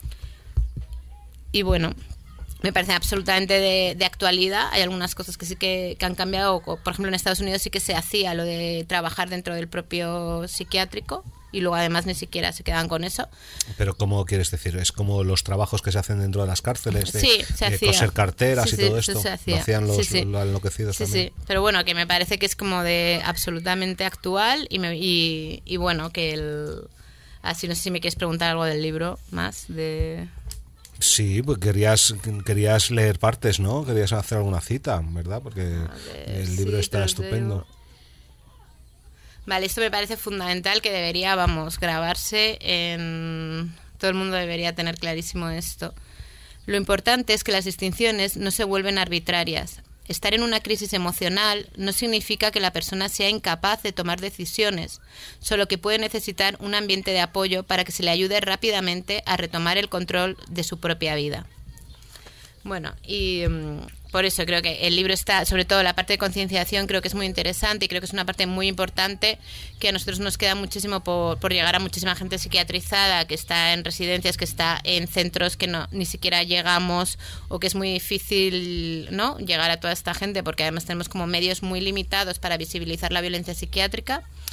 Y bueno, me parecen absolutamente de, de actualidad. Hay algunas cosas que sí que, que han cambiado. Por ejemplo, en Estados Unidos sí que se hacía lo de trabajar dentro del propio psiquiátrico y luego además ni siquiera se quedaban con eso. Pero ¿cómo quieres decir? ¿Es como los trabajos que se hacen dentro de las cárceles? De, Sí, se de hacía. coser carteras Sí, y sí, todo eso esto. se hacía. Lo hacían los, Sí, sí. los enloquecidos Sí, también. sí, pero bueno, que me parece que es como de absolutamente actual y, me, y, y bueno, que el... Así no sé si me quieres preguntar algo del libro más, de... Sí, pues querías, querías leer partes, ¿no? Querías hacer alguna cita, ¿verdad? Porque ver, el libro sí, está te lo estupendo. digo. Vale, esto me parece fundamental, que debería, vamos, grabarse en... Todo el mundo debería tener clarísimo esto. Lo importante es que las distinciones no se vuelven arbitrarias. Estar en una crisis emocional no significa que la persona sea incapaz de tomar decisiones, solo que puede necesitar un ambiente de apoyo para que se le ayude rápidamente a retomar el control de su propia vida. Bueno, y um, por eso creo que el libro está, sobre todo la parte de concienciación, creo que es muy interesante y creo que es una parte muy importante que a nosotros nos queda muchísimo por, por llegar a muchísima gente psiquiatrizada que está en residencias, que está en centros que no ni siquiera llegamos o que es muy difícil, ¿no?, llegar a toda esta gente porque además tenemos como medios muy limitados para visibilizar la violencia psiquiátrica.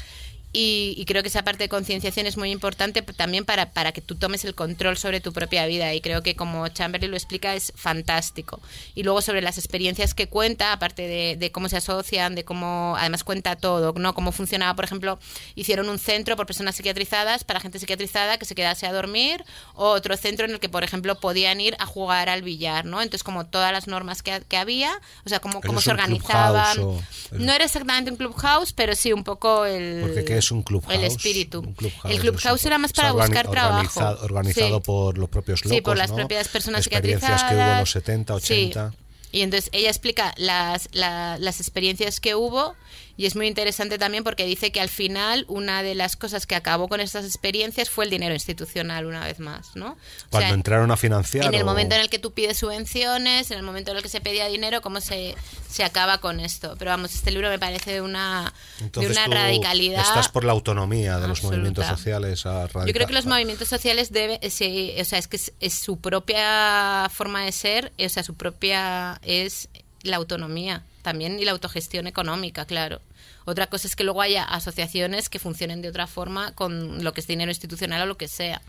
Y, y creo que esa parte de concienciación es muy importante también para, para que tú tomes el control sobre tu propia vida, y creo que como Chamberlain lo explica es fantástico. Y luego sobre las experiencias que cuenta, aparte de, de cómo se asocian, de cómo además cuenta todo, ¿no? Cómo funcionaba, por ejemplo, hicieron un centro por personas psiquiatrizadas para gente psiquiatrizada que se quedase a dormir, o otro centro en el que, por ejemplo, podían ir a jugar al billar, ¿no? Entonces, como todas las normas que, que había, o sea, cómo, cómo se organizaban. O el... No era exactamente un clubhouse, pero sí un poco el... Porque ¿qué es un clubhouse? El espíritu. Un clubhouse, el clubhouse era más para organi- buscar organizado, trabajo. Organizado Sí. por los propios locos, Sí, por las ¿no? propias personas Experiencias psiquiatrizadas. que hubo en los setenta, ochenta. Sí. Y entonces ella explica las, la, las experiencias que hubo, y es muy interesante también porque dice que al final una de las cosas que acabó con estas experiencias fue el dinero institucional, una vez más, ¿no? O Cuando sea, entraron a financiar. en el o... momento en el que tú pides subvenciones, en el momento en el que se pedía dinero, cómo se, se acaba con esto. Pero vamos, este libro me parece de una, Entonces de una tú radicalidad. Estás por la autonomía de los absoluta. movimientos sociales. A radical... Yo creo que los movimientos sociales debe, sí, o sea, es que es, es su propia forma de ser, o sea, su propia es la autonomía también, y la autogestión económica, claro. Otra cosa es que luego haya asociaciones que funcionen de otra forma con lo que es dinero institucional o lo que sea.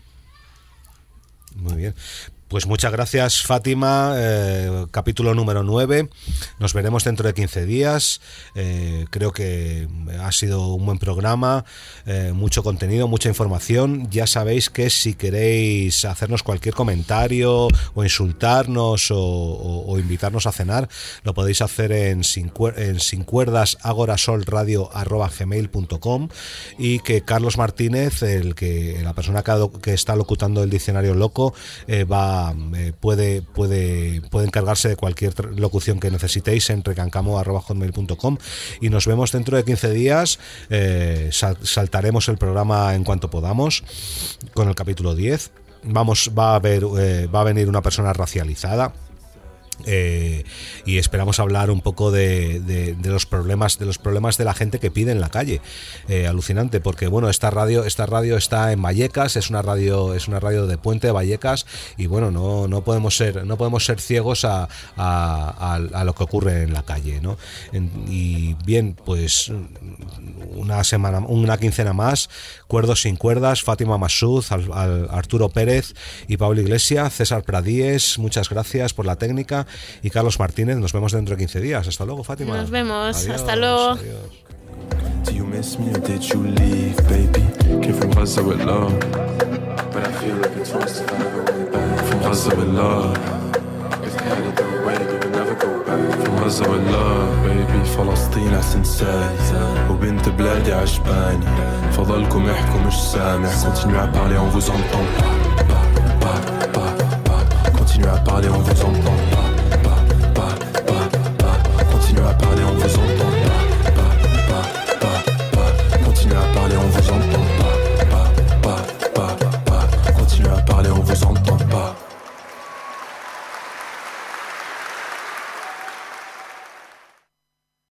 Muy bien. Pues muchas gracias, Fátima. Eh, capítulo número nueve. Nos veremos dentro de quince días. Eh, creo que ha sido un buen programa, eh, mucho contenido, mucha información. Ya sabéis que si queréis hacernos cualquier comentario o insultarnos o, o, o invitarnos a cenar, lo podéis hacer en sin, cuer- en sin cuerdas agorasolradio arroba gmail punto com, y que Carlos Martínez, el que la persona que, que está locutando el diccionario loco, eh, va Eh, puede, puede, puede encargarse de cualquier locución que necesitéis en recancamo arroba hotmail punto com, y nos vemos dentro de quince días. eh, sal, saltaremos el programa en cuanto podamos con el capítulo diez. Vamos, va a haber, eh, va a venir una persona racializada. Eh, y esperamos hablar un poco de, de, de los problemas de los problemas de la gente que pide en la calle. Eh, alucinante, porque bueno, esta radio esta radio está en Vallecas, es una radio es una radio de Puente de Vallecas, y bueno, no no podemos ser no podemos ser ciegos a, a, a, a lo que ocurre en la calle, ¿no? En, y bien, pues una semana una quincena más, Cuerdos sin cuerdas, Fátima Masud, al, al Arturo Pérez y Pablo Iglesias, César Pradíes, muchas gracias por la técnica, y Carlos Martínez. Nos vemos dentro de quince días. Hasta luego, Fátima. Nos vemos. Adiós, Hasta luego. Adiós. Do you miss me or did you leave, baby? Came from Gaza with love, but I feel like it's worse if I ever went back. From Gaza with love, if I had it the way, we would never go back. From Gaza with love, baby. فلسطين أحسن ساي وبنت بلادي عجباني. فضلكم احكوا مش سامع. Continuez à parler, on vous entend pas. Pas, pas, pas, pas. Continuez à parler, on vous entend pas.